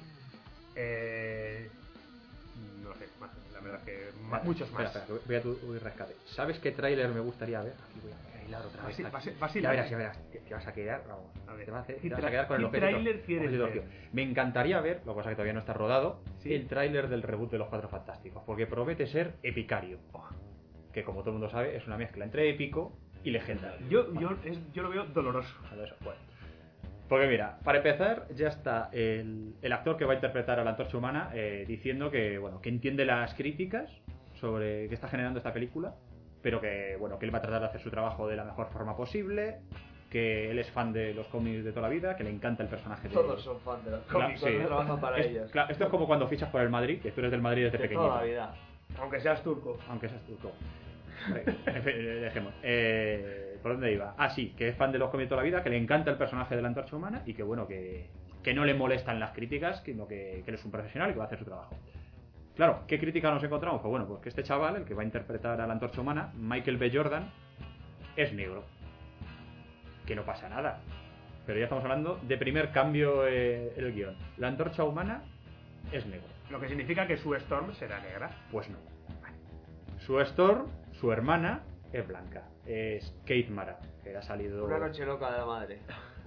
No sé, más. La verdad es que muchos más. Espera, voy a tu rescate. ¿Sabes qué tráiler me gustaría ver? Aquí voy a hilar otra vez. Ya verás. Te vas a quedar, vamos. A ver, Te vas ¿qué a quedar con el ¿qué objeto. tráiler quieres ver? Me encantaría ver, lo que pasa es que todavía no está rodado, Sí. el tráiler del reboot de Los Cuatro Fantásticos, porque promete ser epicario. Que como todo el mundo sabe, es una mezcla entre épico y legendario. Yo lo veo doloroso. Bueno, Porque mira, para empezar, ya está el actor que va a interpretar a la Antorcha Humana diciendo que, bueno, que entiende las críticas sobre que está generando esta película, pero que, bueno, que él va a tratar de hacer su trabajo de la mejor forma posible, que él es fan de los cómics de toda la vida, que le encanta el personaje de... Todos son fans de los cómics, Claro, sí. trabajan para ellos. Claro, esto es como cuando fichas por el Madrid, que tú eres del Madrid desde De pequeñito. toda la vida. Aunque seas turco. Aunque seas turco. Vale, dejemos. ¿Por dónde iba? Ah, sí, que es fan de los cómics de toda la vida, que le encanta el personaje de la Antorcha Humana y que, bueno, que no le molestan las críticas, sino que él es un profesional y que va a hacer su trabajo. Claro, ¿qué crítica nos encontramos? Pues bueno, pues que este chaval, el que va a interpretar a la Antorcha Humana, Michael B. Jordan, es negro. Que no pasa nada. Pero ya estamos hablando de primer cambio en el guión. La Antorcha Humana es negro. Lo que significa que su Storm será negra. Pues no. Su Storm, su hermana, es blanca. Es Kate Mara, que ha salido... Una noche loca de la madre.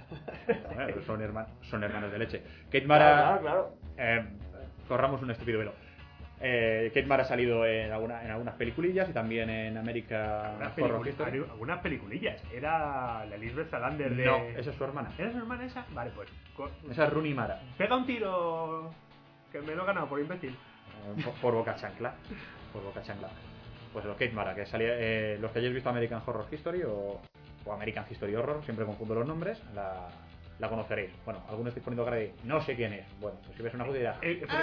Bueno, son hermanos de leche. Kate Mara... Claro. Corramos un estúpido velo. Kate Mara ha salido en algunas peliculillas y también en América Horror History. Algunas peliculillas. Era la Lisbeth Salander de... No, esa es su hermana. ¿Era su hermana esa? Vale, pues... Esa es Rooney Mara. Pega un tiro... Que me lo he ganado por imbécil. Por boca chancla. Por boca chancla. Pues lo Kate Mara, que salía... los que hayáis visto American Horror History o American History Horror, siempre confundo los nombres, la conoceréis. Bueno, algunos estáis poniendo cara de no sé quién es. Bueno, pues si ves una foto dirás...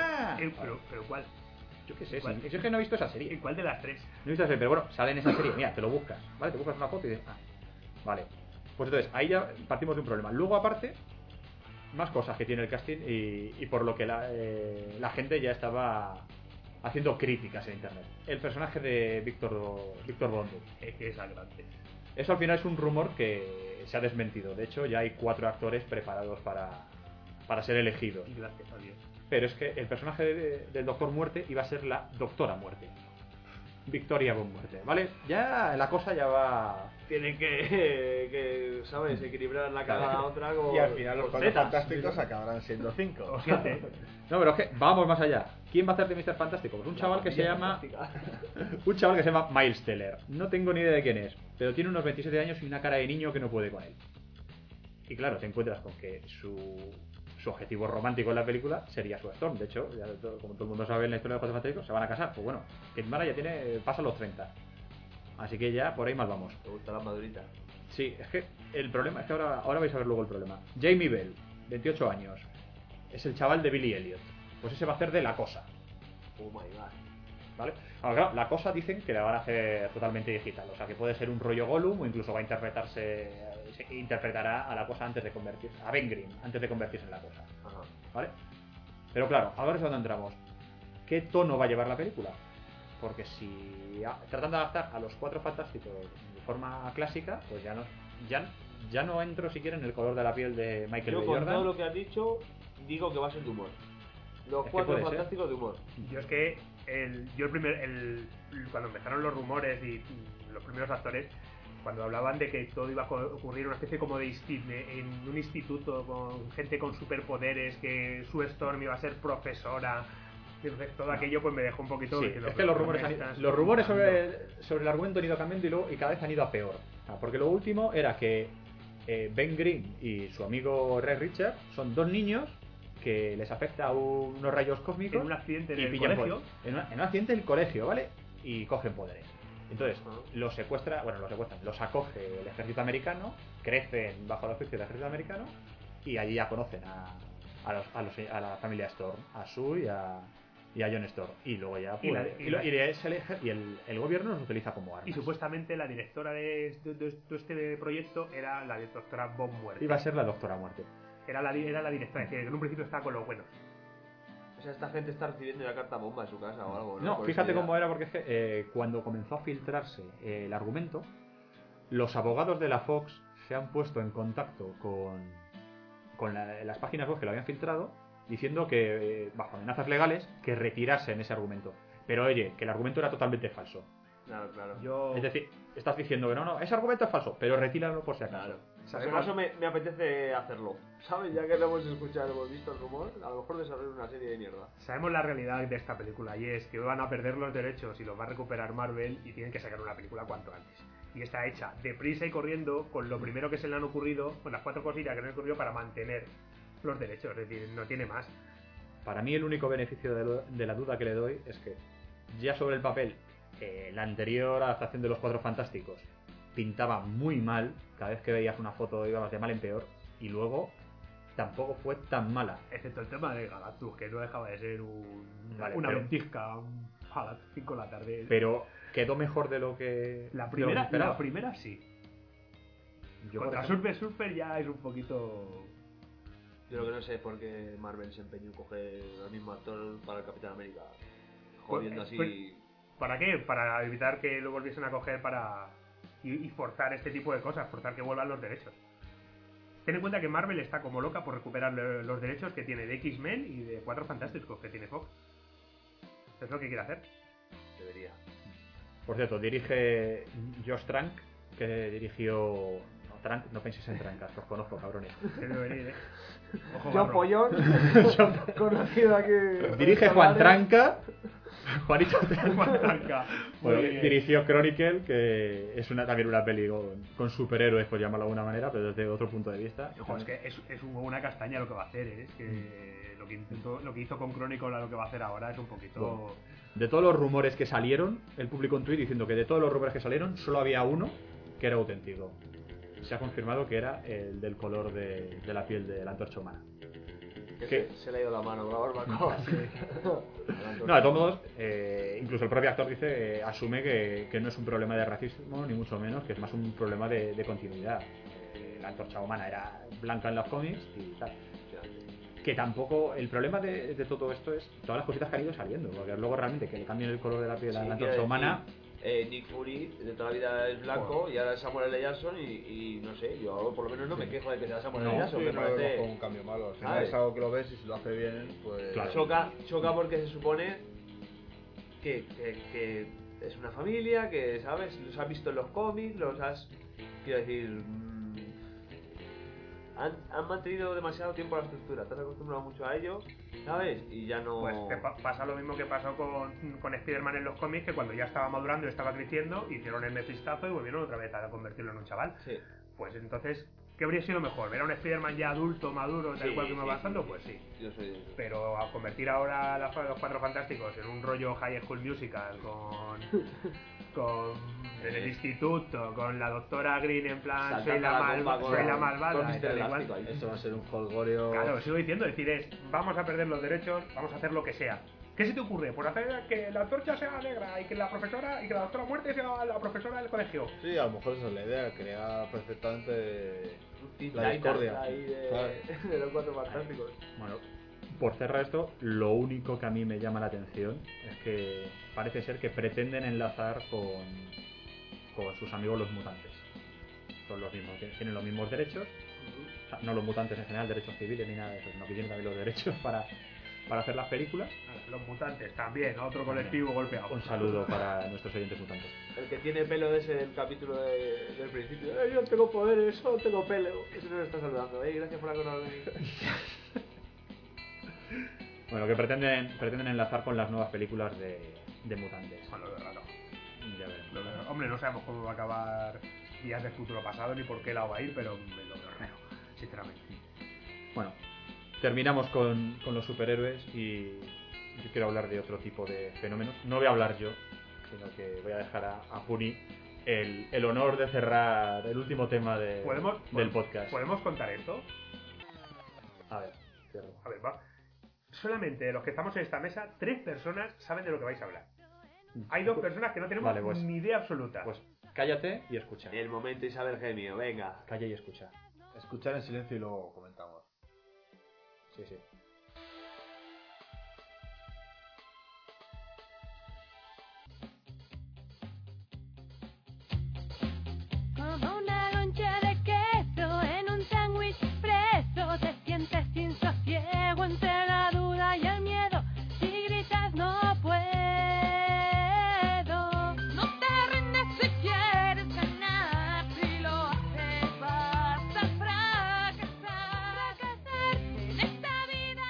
Pero ¿cuál? Yo qué sé, ¿Cuál? si es que no he visto esa serie. ¿Y cuál de las tres? No he visto esa serie, pero bueno, sale en esa serie. Mira, te lo buscas, ¿vale? Te buscas una foto y dices, vale. Pues entonces, ahí ya partimos de un problema. Luego, aparte, más cosas que tiene el casting y por lo que la gente ya estaba haciendo críticas en internet. El personaje de Víctor Bondu. Es sangrante. Eso al final es un rumor que se ha desmentido. De hecho, ya hay 4 actores preparados para ser elegidos. Gracias a Dios. Pero es que el personaje del Doctor Muerte iba a ser la Doctora Muerte. Victoria Von Muerte, ¿vale? Ya la cosa ya va... Tienen que ¿sabes? Equilibrar la cara a otra con... Y al final los con Cuatro setas. Fantásticos acabarán siendo 5. O 7. No, pero es que vamos más allá. ¿Quién va a hacer de Mr. Fantástico? Pues un chaval que se llama... Un chaval que se llama Miles Teller. No tengo ni idea de quién es, pero tiene unos 27 años y una cara de niño que no puede con él. Y claro, te encuentras con que su objetivo romántico en la película sería su Storm. De hecho, ya como todo el mundo sabe en la historia de los Cuatro Fantásticos, se van a casar. Pues bueno, Kate Mara ya pasa los 30. Así que ya por ahí mal vamos. Me gusta la madurita. Sí, es que el problema es que ahora vais a ver luego el problema. Jamie Bell, 28 años, es el chaval de Billy Elliot. Pues ese va a hacer de La Cosa. Oh my god. ¿Vale? Ahora, claro, La Cosa dicen que la van a hacer totalmente digital. O sea, que puede ser un rollo Gollum o incluso va a interpretará a La Cosa antes de convertirse... A Ben Grimm, antes de convertirse en La Cosa. Ajá. ¿Vale? Pero claro, ahora es donde entramos. ¿Qué tono va a llevar la película? Porque si tratan de adaptar a los Cuatro Fantásticos de forma clásica, pues ya no entro siquiera en el color de la piel de Michael Yo B. con Jordan. todo lo que has dicho, digo que va a ser de humor. Los Es que Cuatro puede ser. Fantásticos de humor. Yo es que cuando empezaron los rumores y los primeros actores, cuando hablaban de que todo iba a ocurrir una especie como en un instituto con gente con superpoderes, que su Storm iba a ser profesora, y entonces todo aquello pues me dejó un poquito... Sí, diciendo, es que los "¿Pero rumores, qué me estás los rumores contando?". sobre el argumento han ido cambiando y cada vez han ido a peor. Porque lo último era que Ben Grimm y su amigo Red Richard son 2 niños que les afecta unos rayos cósmicos En un accidente en y el pillan colegio. en un accidente del colegio, ¿vale? Y cogen poderes. Entonces, los acoge el ejército americano, crecen bajo el auspicio del ejército americano y allí ya conocen a la familia Storm, a Sue y a Jon Storm. Y luego ya Y el gobierno los utiliza como armas. Y supuestamente la directora de este proyecto era la doctora Von Muerte. Iba a ser la Doctora Muerte. Era la directora, es decir, que en un principio estaba con los buenos. O sea, esta gente está recibiendo ya carta bomba en su casa o algo, ¿no? No, Por fíjate eso ya- cómo era, porque es que cuando comenzó a filtrarse el argumento, los abogados de la Fox se han puesto en contacto con las páginas web que lo habían filtrado, diciendo que, bajo amenazas legales, que retirasen ese argumento. Pero oye, que el argumento era totalmente falso. Claro, claro. Yo... Es decir, estás diciendo que no, ese argumento es falso, pero retíralo por si acaso. Claro. Por si acaso me apetece hacerlo. ¿Sabes? Ya que lo hemos escuchado, hemos visto el rumor, a lo mejor desarrollar una serie de mierda. Sabemos la realidad de esta película y es que van a perder los derechos y los va a recuperar Marvel y tienen que sacar una película cuanto antes. y está hecha deprisa y corriendo con lo primero que se le han ocurrido, con las 4 cosillas que le han ocurrido para mantener los derechos, es decir, no tiene más. Para mí el único beneficio de la duda que le doy es que ya sobre el papel la anterior adaptación de Los Cuatro Fantásticos pintaba muy mal, cada vez que veías una foto ibas de mal en peor, y luego tampoco fue tan mala. Excepto el tema de Galactus, que no dejaba de ser Vale, una pero- ventisca a las 5 de la tarde. Pero quedó mejor de lo que la de lo que primera, esperaba. la primera sí. Yo, por Contra ejemplo, Surfer ya es un poquito... Yo lo que no sé es por qué Marvel se empeñó en coger al mismo actor para el Capitán América. Jodiendo así. Pues, ¿para qué? Para evitar que lo volviesen a coger para... Y forzar este tipo de cosas, forzar que vuelvan los derechos. Ten en cuenta que Marvel está como loca por recuperar los derechos que tiene de X-Men y de Cuatro Fantásticos que tiene Fox. Es lo que quiere hacer. Debería. por cierto, dirige Josh Trank, que dirigió... No, Trank, no penséis en Trank, os conozco, cabrones. Que debe venir, Ojo, John Barro. Pollón, conocido aquí. Dirige Juan Tranca. Juanito Tranca. Juan Tranca. Bueno, Muy bien. dirigió Chronicle, que es también una peli con superhéroes, por llamarlo de alguna manera, pero desde otro punto de vista. Ojo, es que es una castaña lo que va a hacer, ¿eh? Es que lo que hizo con Chronicle a lo que va a hacer ahora es un poquito... Bueno. De todos los rumores que salieron, él publicó un tuit diciendo que de todos los rumores que salieron, solo había uno que era auténtico. Se ha confirmado que era el del color de la piel de la antorcha humana. ¿Qué? Se le ha ido la mano con la barbacoa. No, de todos modos, incluso el propio actor dice, asume que no es un problema de racismo, ni mucho menos, que es más un problema de continuidad. La antorcha humana era blanca en los cómics y tal. Que tampoco, el problema de todo esto es todas las cositas que han ido saliendo, porque luego realmente que le cambien el color de la piel a la antorcha humana... Nick Fury de toda la vida es blanco y ahora es Samuel L. Jackson y no sé, yo por lo menos no me quejo de que sea Samuel L. No, Jackson, Sí, me no lo veo parece... como un cambio malo. Si no ¿Sabes? es algo que lo ves y si lo hace bien, pues... Claro. Choca porque se supone que es una familia, que, ¿sabes? Los has visto en los cómics, los has... Quiero decir... Han mantenido demasiado tiempo la estructura, te has acostumbrado mucho a ello, ¿sabes? Y ya no... Pues que pasa lo mismo que pasó con Spider-Man en los cómics, que cuando ya estaba madurando y estaba creciendo, hicieron el mefistazo y volvieron otra vez a convertirlo en un chaval. Sí. Pues entonces, ¿qué habría sido mejor? ¿Ver a un Spider-Man ya adulto, maduro, tal Sí, cual que me sí, va avanzando? sí. Pues sí. Yo soy de eso. Pero a convertir ahora a los Cuatro Fantásticos en un rollo High School Musical con el instituto, con la doctora Green en plan Saltando soy la, la bomba con- soy la con malvada y Mr. tal y cual. Elástico ahí. Esto va a ser un jolgorio... Claro, lo sigo diciendo, es decir, vamos a perder los derechos, vamos a hacer lo que sea. ¿Qué se te ocurre? Pues hacer que la antorcha sea negra y que la profesora y que la doctora muerte sea la profesora del colegio. Sí, a lo mejor esa es la idea, crear perfectamente Teen la Titans discordia. ahí Claro. de los Cuatro Fantásticos. Bueno, por cerrar esto, lo único que a mí me llama la atención es que parece ser que pretenden enlazar con sus amigos los mutantes. Son los mismos, tienen los mismos derechos, o sea, no los mutantes en general, derechos civiles ni nada de eso, sino que tienen también los derechos para hacer las películas. Los mutantes también, otro colectivo golpeado. Un saludo para nuestros oyentes mutantes. El que tiene pelo de ese del capítulo del principio. Yo no tengo poderes, solo tengo pelo. Ese nos está saludando. Gracias por acordarme de mí. Bueno, que pretenden enlazar con las nuevas películas de mutantes. Bueno, lo veo raro. Ya veremos. Lo veo- Hombre, no sabemos cómo va a acabar Días del Futuro Pasado ni por qué lado va a ir, pero me lo veo raro, sinceramente. Bueno, terminamos con los superhéroes y yo quiero hablar de otro tipo de fenómenos. No voy a hablar yo, sino que voy a dejar a Puni el honor de cerrar el último tema del podcast. ¿Podemos contar esto? A ver, cierro. A ver, va. Solamente los que estamos en esta mesa, 3 personas saben de lo que vais a hablar. Hay 2 personas que no tenemos Vale, pues- ni idea absoluta. Pues cállate y escucha. El momento Isabel Gemio, venga. Calla y escucha. Escuchar en silencio y luego comentamos. Sí, sí. Como una loncha de queso en un sándwich preso, te sientes sin sosiego entre la duda y el miedo. Si gritas no puedo, no te rindes si quieres ganar. Si lo haces vas a fracasar. Fracasar en esta vida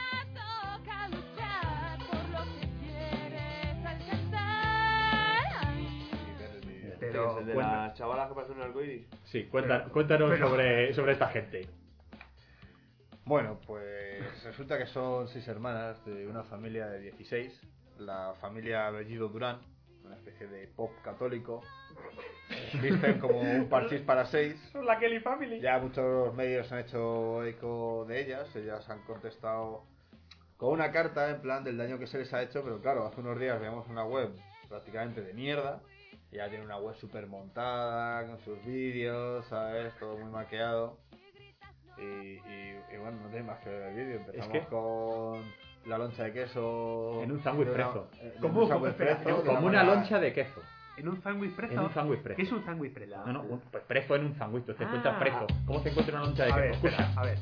que parece un arcoíris. Sí, cuéntanos sobre esta gente. Bueno, pues resulta que son 6 hermanas de una familia de 16. La familia Bellido Durán, una especie de pop católico. Visten como un parchís para 6. Son la Kelly Family. Ya muchos medios han hecho eco de ellas. Ellas han contestado con una carta en plan del daño que se les ha hecho. Pero claro, hace unos días veíamos una web prácticamente de mierda. Ya tiene una web súper montada, con sus vídeos, ¿sabes? Todo muy maqueado. Y bueno, no tiene más que ver el vídeo. Empezamos con la loncha de queso En un sándwich preso. ¿Cómo? Un sándwich Espera, preso, de Como una manera- loncha de queso. ¿En un sándwich preso? En un sándwich preso. ¿Qué es un sándwich preso? No, pues preso en un sándwich. Tú te Ah. encuentras preso. ¿Cómo se encuentra una loncha de A ver, queso? espera, Escucha. a ver.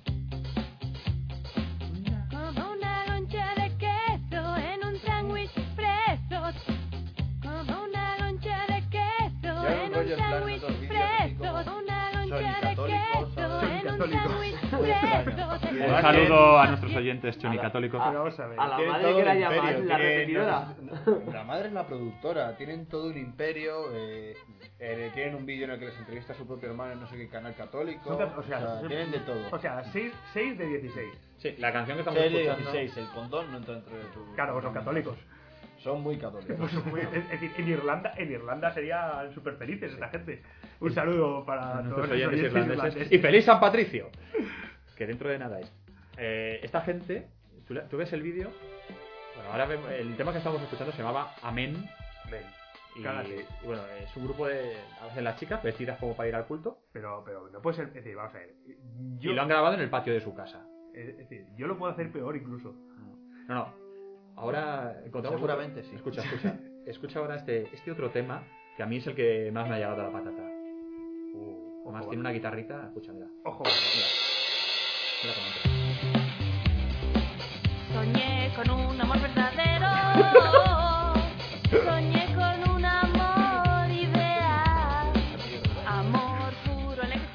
Como una loncha de queso en un sándwich preso. Como una loncha de queso Ya hay un en rollo un en plan en sándwich otros vídeos así preso. como Una loncha de católicos, queso ¿sabes? en un Católicos. sándwich Muy extraño. preso. Un saludo a nuestros oyentes chonicatólicos. Pero vamos a ver. A la Tienen madre todo que la un llamas, imperio, la tienen- repetidora. La madre es la productora, tienen todo un imperio, tienen un vídeo en el que les entrevista a su propio hermano en no sé qué canal católico, O sea, tienen de todo. O sea, 6 de 16. Sí, la canción que estamos Serie escuchando. 16, el condón no entra entre tus... Claro, pues son católicos. Son muy católicos. Es decir, en Irlanda serían súper felices esta gente. Un saludo para A todos nuestros los oyentes oyentes irlandeses. Y feliz San Patricio. Que dentro de nada es. Esta gente, ¿tú ves el vídeo? Bueno, ahora el tema que estamos escuchando se llamaba Amén. Ven, Y, cállate. y bueno, es un grupo de a veces las chicas vestidas como para ir al culto. Pero no puede ser. Es decir, vamos a ver. Y lo han grabado en el patio de su casa. Es decir, yo lo puedo hacer peor incluso. No. Ahora encontramos. Seguramente sí. Escucha. Escucha ahora este otro tema que a mí es el que más me ha llegado a la patata. Además ojo, tiene una guitarrita. Escucha, mira. Ojo, Mira cómo entra. Soñé con un amor verdadero. Soñé con un amor ideal. Amor puro, alegre,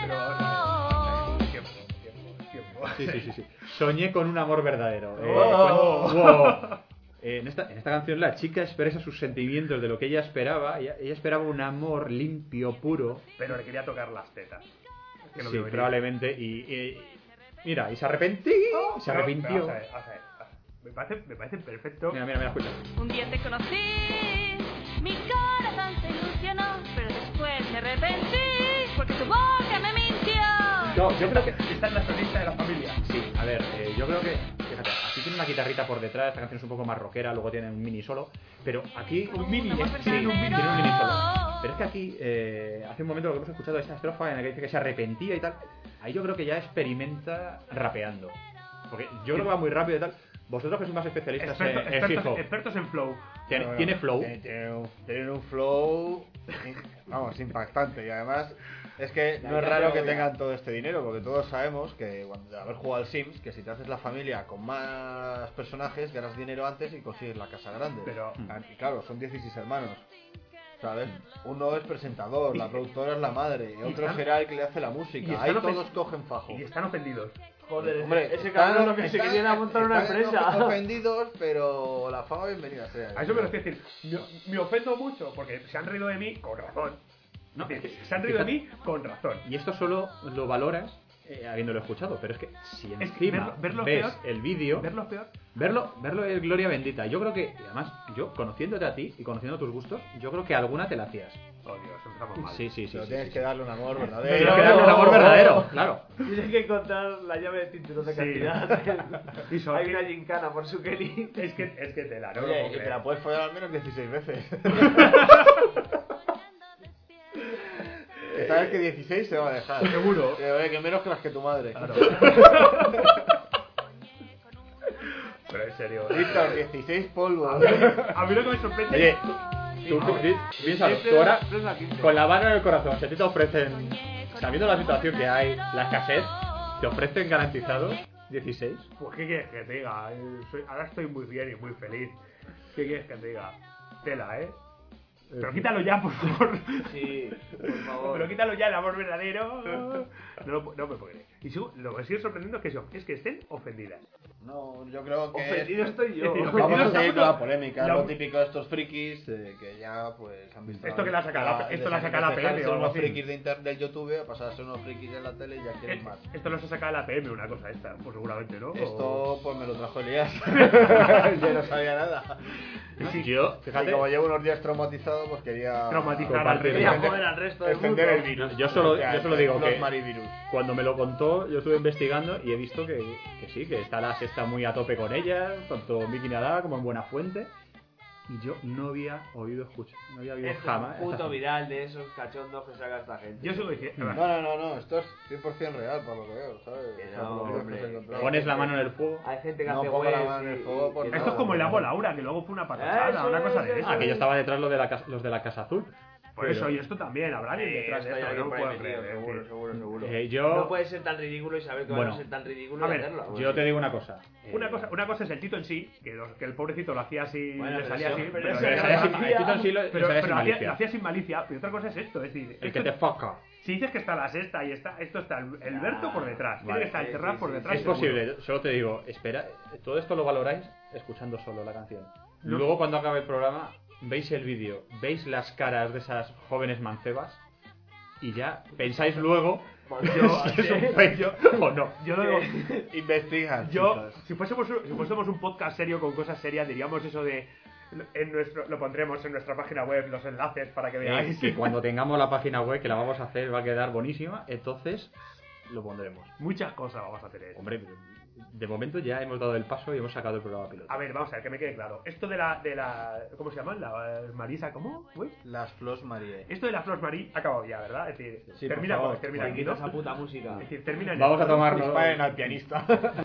sincero. tiempo. Sí. Soñé con un amor verdadero. Oh. Wow. En esta canción la chica expresa sus sentimientos de lo que ella esperaba. Ella esperaba un amor limpio, puro. Pero le quería tocar las tetas. Es que lo Sí, veo venir. probablemente. Mira, y se arrepintió. Se Pero, arrepintió. vamos a ver. Me parece perfecto. Mira, escucha. Un día te conocí, mi corazón se ilusionó, pero después me arrepentí porque tu boca me mintió. Yo creo que. Esta es la solista de la familia. Sí, a ver, yo creo que. Fíjate, aquí tiene una guitarrita por detrás. Esta canción es un poco más rockera. Luego tiene un mini solo. Pero aquí. Un mini, sí, tiene un mini. tiene un mini solo. Pero es que aquí, hace un momento lo que hemos escuchado esa estrofa en la que dice que se arrepentía y tal. Ahí yo creo que ya experimenta rapeando. Porque yo creo que va muy rápido y tal. Vosotros que sois más especialistas en hip hop. Expertos en flow. ¿Tiene flow? Tienen un flow, vamos, impactante. Y además, es que no es raro que tengan todo este dinero, porque todos sabemos que cuando de haber jugado al Sims, que si te haces la familia con más personajes, ganas dinero antes y consigues la casa grande. Pero- Y claro, son 16 hermanos. ¿Sabes? Uno es presentador, la productora es la madre, otro están- será el que le hace la y música. están Ahí ofen- todos cogen fajo. Y están ofendidos. Joder, Hombre, ese cabrón lo que se están- quería era montar una están empresa. ofendidos, pero la fama bienvenida sea. A eso me lo estoy diciendo. Me ofendo mucho porque se han reído de mí con razón. No, Es decir, se han reído de mí con razón. Y esto solo lo valoras habiéndolo escuchado. Pero es que si Es que encima verlo ves peor- el vídeo. ¿Verlo peor? Verlo es gloria bendita. Yo creo que, y además, yo conociéndote a ti y conociendo tus gustos, yo creo que alguna te la hacías. Oh Dios, empezamos mal. Sí. Pero sí, tienes sí. que darle un amor Tienes verdadero. que darle un amor verdadero, claro. Tienes que encontrar la llave de cinturón de Sí. castidad. Y son- Hay una gincana por su Kelly. Es que tela, no me lo Oye, puedo y te creer. la puedes follar al menos 16 veces. Sabes que 16 se va a dejar. Seguro. Que menos que las que tu madre. Claro. Pero en serio. Víctor, 16 polvos. A mí lo que me sorprende. Oye, tú piénsalo, tú ahora, Plena 15. con la mano en el corazón, si a ti te ofrecen, sabiendo la situación que hay, la escasez, te ofrecen garantizados 16. Pues qué quieres que te diga. Ahora estoy muy bien y muy feliz. ¿Qué quieres que te diga? Tela, ¿eh? Pero quítalo ya, por favor. Sí, por favor. Pero quítalo ya, el amor verdadero. No me puedo creer. Y lo que sigue sorprendiendo es que estén ofendidas. No, yo creo que Ofendido estoy yo. vamos a seguir con la polémica, La- lo típico de estos frikis que ya pues han visto Esto que la saca la- esto la saca la dejar de PM ser o algo unos así. frikis del YouTube a pasar a ser unos frikis de la tele y ya quieren más. Esto lo se saca de la PM, una cosa esta, pues seguramente, ¿no? Esto pues me lo trajo Elías. Yo no sabía nada. Sí. Yo, Y fíjate, como llevo unos días traumatizado, pues quería Traumatizar al compartir. Quería resto. joder al resto del mundo. extender el virus. Yo solo digo los que marivirus. cuando me lo contó, yo estuve investigando y he visto que sí, que está la sexta muy a tope con ella, tanto en Miki Nadal como en Buenafuente. Y yo no había oído escuchar, no había oído Es jamás. un puto viral de esos cachondos que saca esta gente. Yo sigo diciendo. No, esto es 100% real por lo que veo, ¿sabes? Que O sea, no, por lo que hombre. se encontraba. Pones la mano en el fuego. Hay gente que No hace ponga la webs mano en el y- fuego y- porque y- Esto es como el Lago Laura, que luego fue una patachada, Eso una cosa es, de eso eso. Ah, que yo estaba detrás los de la Casa Azul. Por eso, y esto también, habrá alguien detrás de estoy esto, aquí no por puedo ahí metido, creer. seguro, sí. seguro. Yo, No puede ser tan ridículo y saber que Bueno, va a ser tan ridículo a y ver, hacerlo. yo te digo una cosa. Una cosa es el Tito en sí, que el pobrecito lo hacía así, Bueno, le pero salía eso- así, pero pero eso le ya salía lo sin- hacía. El Tito en sí lo pero salía lo sin hacía malicia. sin malicia, pero otra cosa es esto, es decir, El esto- que te foca. si dices que está la sexta y esto está el Berto por detrás, tiene vale, que estar el sí, Terrat sí, por sí, detrás. Es seguro. posible, solo te digo, espera, todo esto lo valoráis escuchando solo la canción. No. Luego cuando acabe el programa, veis el vídeo, veis las caras de esas jóvenes mancebas y ya pensáis luego si es un fake o no. Yo lo digo, Investigan, yo, chicos. si fuésemos un podcast serio con cosas serias, diríamos eso de lo pondremos en nuestra página web, los enlaces para que veáis. Que cuando tengamos la página web, que la vamos a hacer, va a quedar buenísima, entonces lo pondremos. Muchas cosas vamos a tener. Hombre, de momento ya hemos dado el paso y hemos sacado el programa piloto. A ver, vamos a ver, que me quede claro. Esto de la ¿cómo se llaman? La Marisa, ¿cómo? Uy. Las Flos Marie. Esto de la Flor Marie ha acabado ya, ¿verdad? Es decir, Sí, termina, por favor, termina Me aquí, quita ¿no? esa puta música. Es decir, termina en Vamos a esto, ¿no? tomarnos... Disparen al pianista.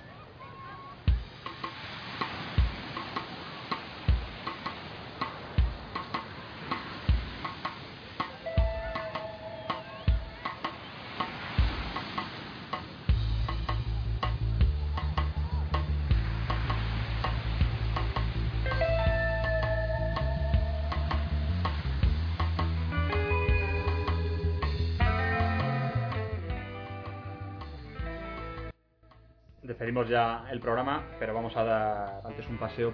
Despedimos ya el programa, pero vamos a dar antes un paseo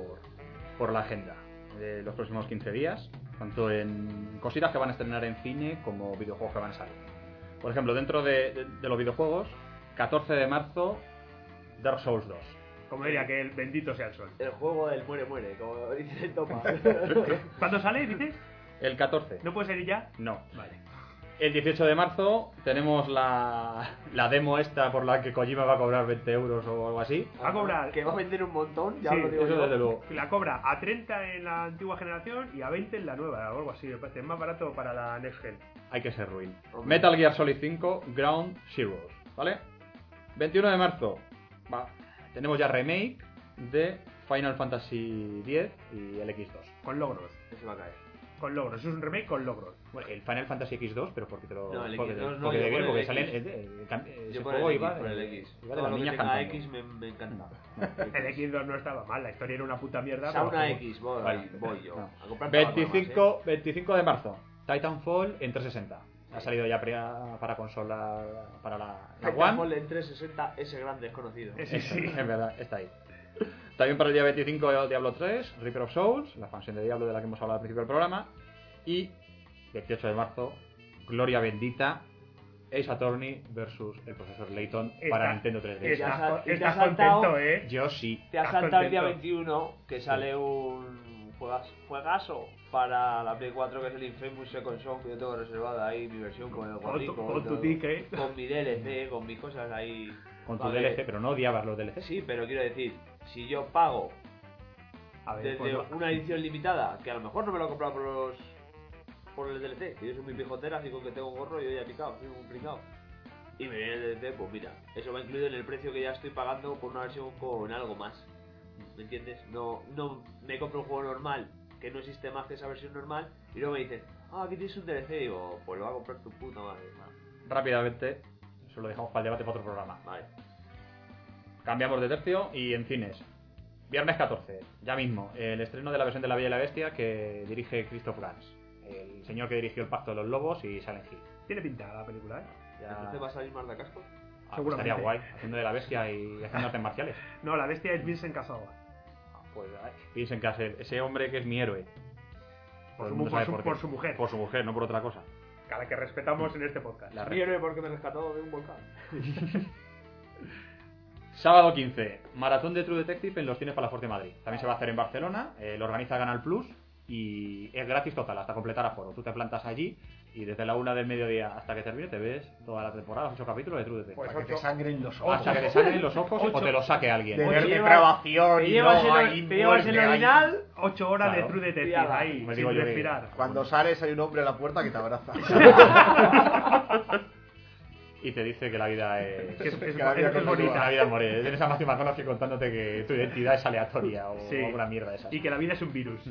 por la agenda de los próximos 15 días, tanto en cositas que van a estrenar en cine como videojuegos que van a salir. Por ejemplo, dentro de los videojuegos, 14 de marzo, Dark Souls 2. Como diría que el bendito sea el sol. El juego del muere, como dice el Topa. ¿Cuándo sale, dices? El 14. ¿No puede salir ya? No. Vale. El 18 de marzo tenemos la demo esta por la que Kojima va a cobrar 20 euros o algo así. Va a cobrar. Que va a vender un montón, ya Sí, lo digo Eso yo. desde luego. La cobra a 30 en la antigua generación y a 20 en la nueva, o algo así. Me parece es más barato para la Next Gen. Hay que ser ruin. Hombre. Metal Gear Solid 5 Ground Zeroes, ¿vale? 21 de marzo tenemos ya remake de Final Fantasy X y el X2. Con logros. Ese va a caer. Con logros. Es un remake con logros. Bueno, el Final Fantasy X2, pero porque te lo... No, el porque, X2 no, porque yo de por bien, el porque X. salen... ese Yo por juego el X, iba por el de- X. iba de Todo las lo que niñas tenga cantando. X me encanta. El X2 no estaba mal, la historia era una puta mierda. Sauna pero- X, voy, Vale. voy yo. No. A comprar tabaco nada más, 25 de marzo, Titanfall en 360. Ha salido ya para consola, para la One. Titanfall en 360, ese gran desconocido. Sí, sí. Es verdad, está ahí. También para el día 25 Diablo 3, Reaper of Souls, la expansión de Diablo de la que hemos hablado al principio del programa. Y 28 de marzo, Gloria Bendita, Ace Attorney versus el profesor Layton para Está- Nintendo 3DS. está- y te Estás has saltado- contento, ¿eh? Yo sí. Te has Estás saltado el día contento. 21 que sale un juegazo para la Play 4 que es el Infamous Second Son, que yo tengo reservada ahí mi versión con el gorrito, Con tu todo, ticket. con mi DLC, con mis cosas ahí. Con tu Vale. DLC, pero no odiabas los DLC. Sí, pero quiero decir, si yo pago A ver, desde pues, una edición limitada, que a lo mejor no me lo he comprado por el DLC, que yo soy muy pijotera, así con que tengo un gorro y yo ya he picado, soy un pringao. Y me viene el DLC, pues mira, eso va incluido en el precio que ya estoy pagando por una versión con algo más. ¿Me entiendes? No me compro un juego normal, que no existe más que esa versión normal, y luego me dicen, aquí tienes un DLC, y digo, pues lo va a comprar tu puta madre. Rápidamente, eso lo dejamos para el debate para otro programa. Vale. Cambiamos de tercio y en cines. Viernes 14, ya mismo, el estreno de la versión de La Bella y la Bestia que dirige Christoph Gans, el señor que dirigió El Pacto de los Lobos y Silent Hill. Tiene pinta la película, ¿eh? Ya- ¿Entonces va a salir más de casco? Seguramente. Estaría guay, haciendo de la bestia y haciendo artes marciales. No, la bestia es Vincent Cassel. Pues piensen que ese hombre que es mi héroe. Por Todo su el mundo mu- por sabe su- qué. por su mujer. Por su mujer, no por otra cosa. A la que respetamos en este podcast. La Mi héroe porque me rescató de un volcán. Sábado 15, maratón de True Detective en los cines Palafox de Madrid. También se va a hacer en Barcelona, lo organiza Canal Plus y es gratis total, hasta completar aforo. Tú te plantas allí y desde la 1 del mediodía hasta que termine te ves toda la temporada, los 8 capítulos de True Detective. Pues Para que te ocho. sangren los ojos. Hasta que te sangren los ojos o te lo saque alguien. De Ocho ver llevas- depravación Te y llevas droga el, y te llevas el muerte ahí. orinal. 8 horas Claro. de True Detective Fíjala. ahí, Me sin digo yo que- respirar. Cuando sales hay un hombre a la puerta que te abraza. Y te dice que la vida es... Que es Que la vida es continúa. Que la bonita. vida muere. Tienes a Matthew McConaughey contándote que tu identidad es aleatoria o Sí. alguna mierda de esas. Y que la vida es un virus.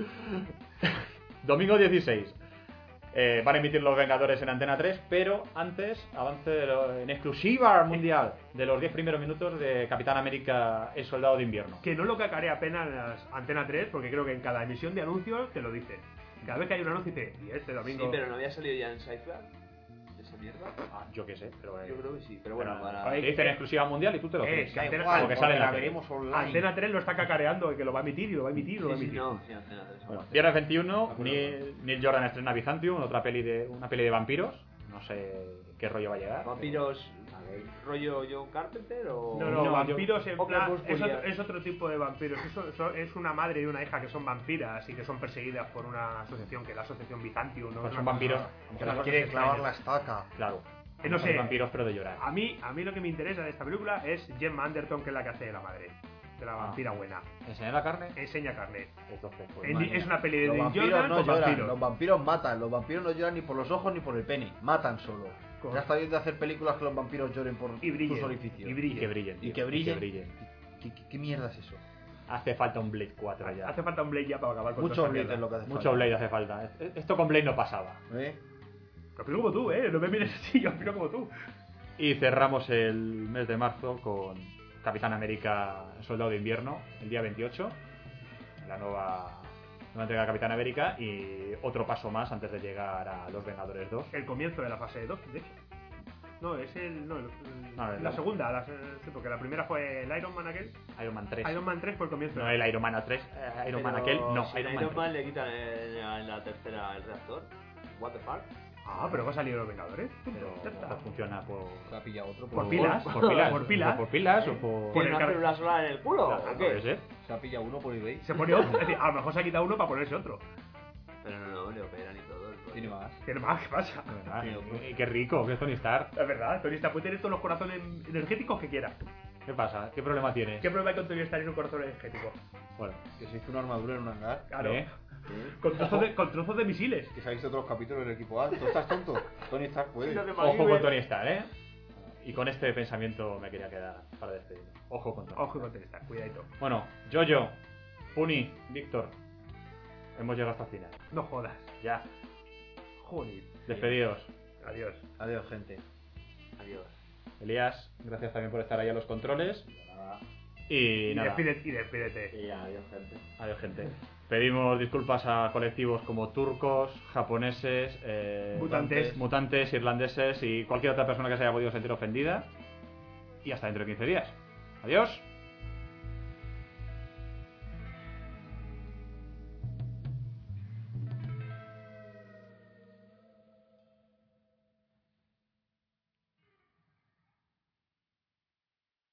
Domingo 16. Van a emitir Los Vengadores en Antena 3, pero antes, avance en exclusiva mundial de los 10 primeros minutos de Capitán América, el Soldado de Invierno. Que no lo cacarea apenas Antena 3, porque creo que en cada emisión de anuncios te lo dice. Cada vez que hay un anuncio dice, y este domingo... Sí, pero no había salido ya en Sci-Fi. ¿Esa mierda? Ah, yo qué sé, pero... Yo creo que sí, pero bueno, pero para... te dicen exclusiva mundial y tú te lo que crees. Antena- Igual, porque sale en la la tele. veremos online. Antena 3 lo está cacareando, que lo va a emitir y lo va a emitir y lo va a Sí, sí, emitir. no, sí, Antena 3. Bueno, viernes 21, De acuerdo. Neil Jordan estrena Byzantium, una peli de vampiros. No sé qué rollo va a llegar. ¿Vampiros rollo John Carpenter o...? No, no, No, vampiros en o plan... crepuscular. Es otro tipo de vampiros. Es una madre y una hija que son vampiras y que son perseguidas por una asociación, que es la asociación Byzantium, ¿no? Pues Es son una vampiros. cosa- Que una nos cosa quiere extraña. clavar la estaca. Claro. No Son sé. vampiros, pero de llorar. A mí lo que me interesa de esta película es Gemma Anderton, que es la que hace de la madre. De la vampira buena. ¿Enseñar la carne? Enseña carne. Entonces, pues, En- madre mía. es una peli de Los Neil vampiros Jordan no con lloran, vampiros. los vampiros matan, los vampiros no lloran ni por los ojos ni por el pene, matan solo. Con- Ya está bien de hacer películas que los vampiros lloren por Y brillen. sus orificios. Y brillen. Y que brillen. Y tío, que brillen. brillen. ¿Qué mierda es eso? Hace falta un Blade 4 ya. Hace falta un Blade ya para acabar con Mucho toda esta Blade mierda. es lo que hace Mucho falta. Blade hace falta. Esto con Blade no pasaba. ¿Eh? Opino como tú, no me mires así, yo opino como tú. Y cerramos el mes de marzo con Capitán América, Soldado de Invierno, el día 28. La nueva entrega de Capitán América y otro paso más antes de llegar a Los Vengadores 2. El comienzo de la fase 2, de hecho. No, es el. No, No, la segunda, sí, porque la primera fue el Iron Man aquel. Iron Man 3. Iron Man 3 fue el comienzo. No el Iron Man 3, Iron Man aquel, no, si Iron a Man Iron Man 3. le quitan en la tercera el reactor. What the fuck? Ah, pero va a salir los Vengadores. Pero Ya está. no funciona por... Se ha pillado otro. Por pilas. Por pilas. Por pilas. Por pilas o por... Por ¿Tiene el una car- célula solar en el culo? Claro, ¿O puede qué? ser. Se ha pillado uno por eBay. Se pone otro. Es decir, a lo mejor se ha quitado uno para ponerse otro. Pero no, le operan y todo. el rollo. Tiene más. ¿Qué más? ¿Qué pasa? Ah, qué rico, que es Tony Stark. Es verdad, Tony Stark puede tener todos los corazones energéticos que quiera. ¿Qué pasa? ¿Qué problema tienes? ¿Qué problema hay con Tony Stark en un corazón energético? Bueno, Que se hizo una armadura en un hangar. Claro. ¿eh? Con trozos de misiles. Que se ha visto todos los capítulos del equipo A. ¿Tú estás tonto? Tony Stark puede. No te Ojo imaginas. con Tony Stark, ¿eh? Y con este pensamiento me quería quedar para despedirme. Ojo con Tony Ojo Stark. con Tony Stark, cuidadito. Bueno, Jojo, Puni, Víctor, hemos llegado hasta el final. No jodas. Ya, Joder. despedidos. Adiós. Adiós, gente. Adiós. Elías, gracias también por estar ahí a los controles. Y Y nada, despídete. Y ya, adiós, gente. adiós gente. Pedimos disculpas a colectivos como turcos, japoneses, mutantes, irlandeses y cualquier otra persona que se haya podido sentir ofendida. Y hasta dentro de 15 días. Adiós.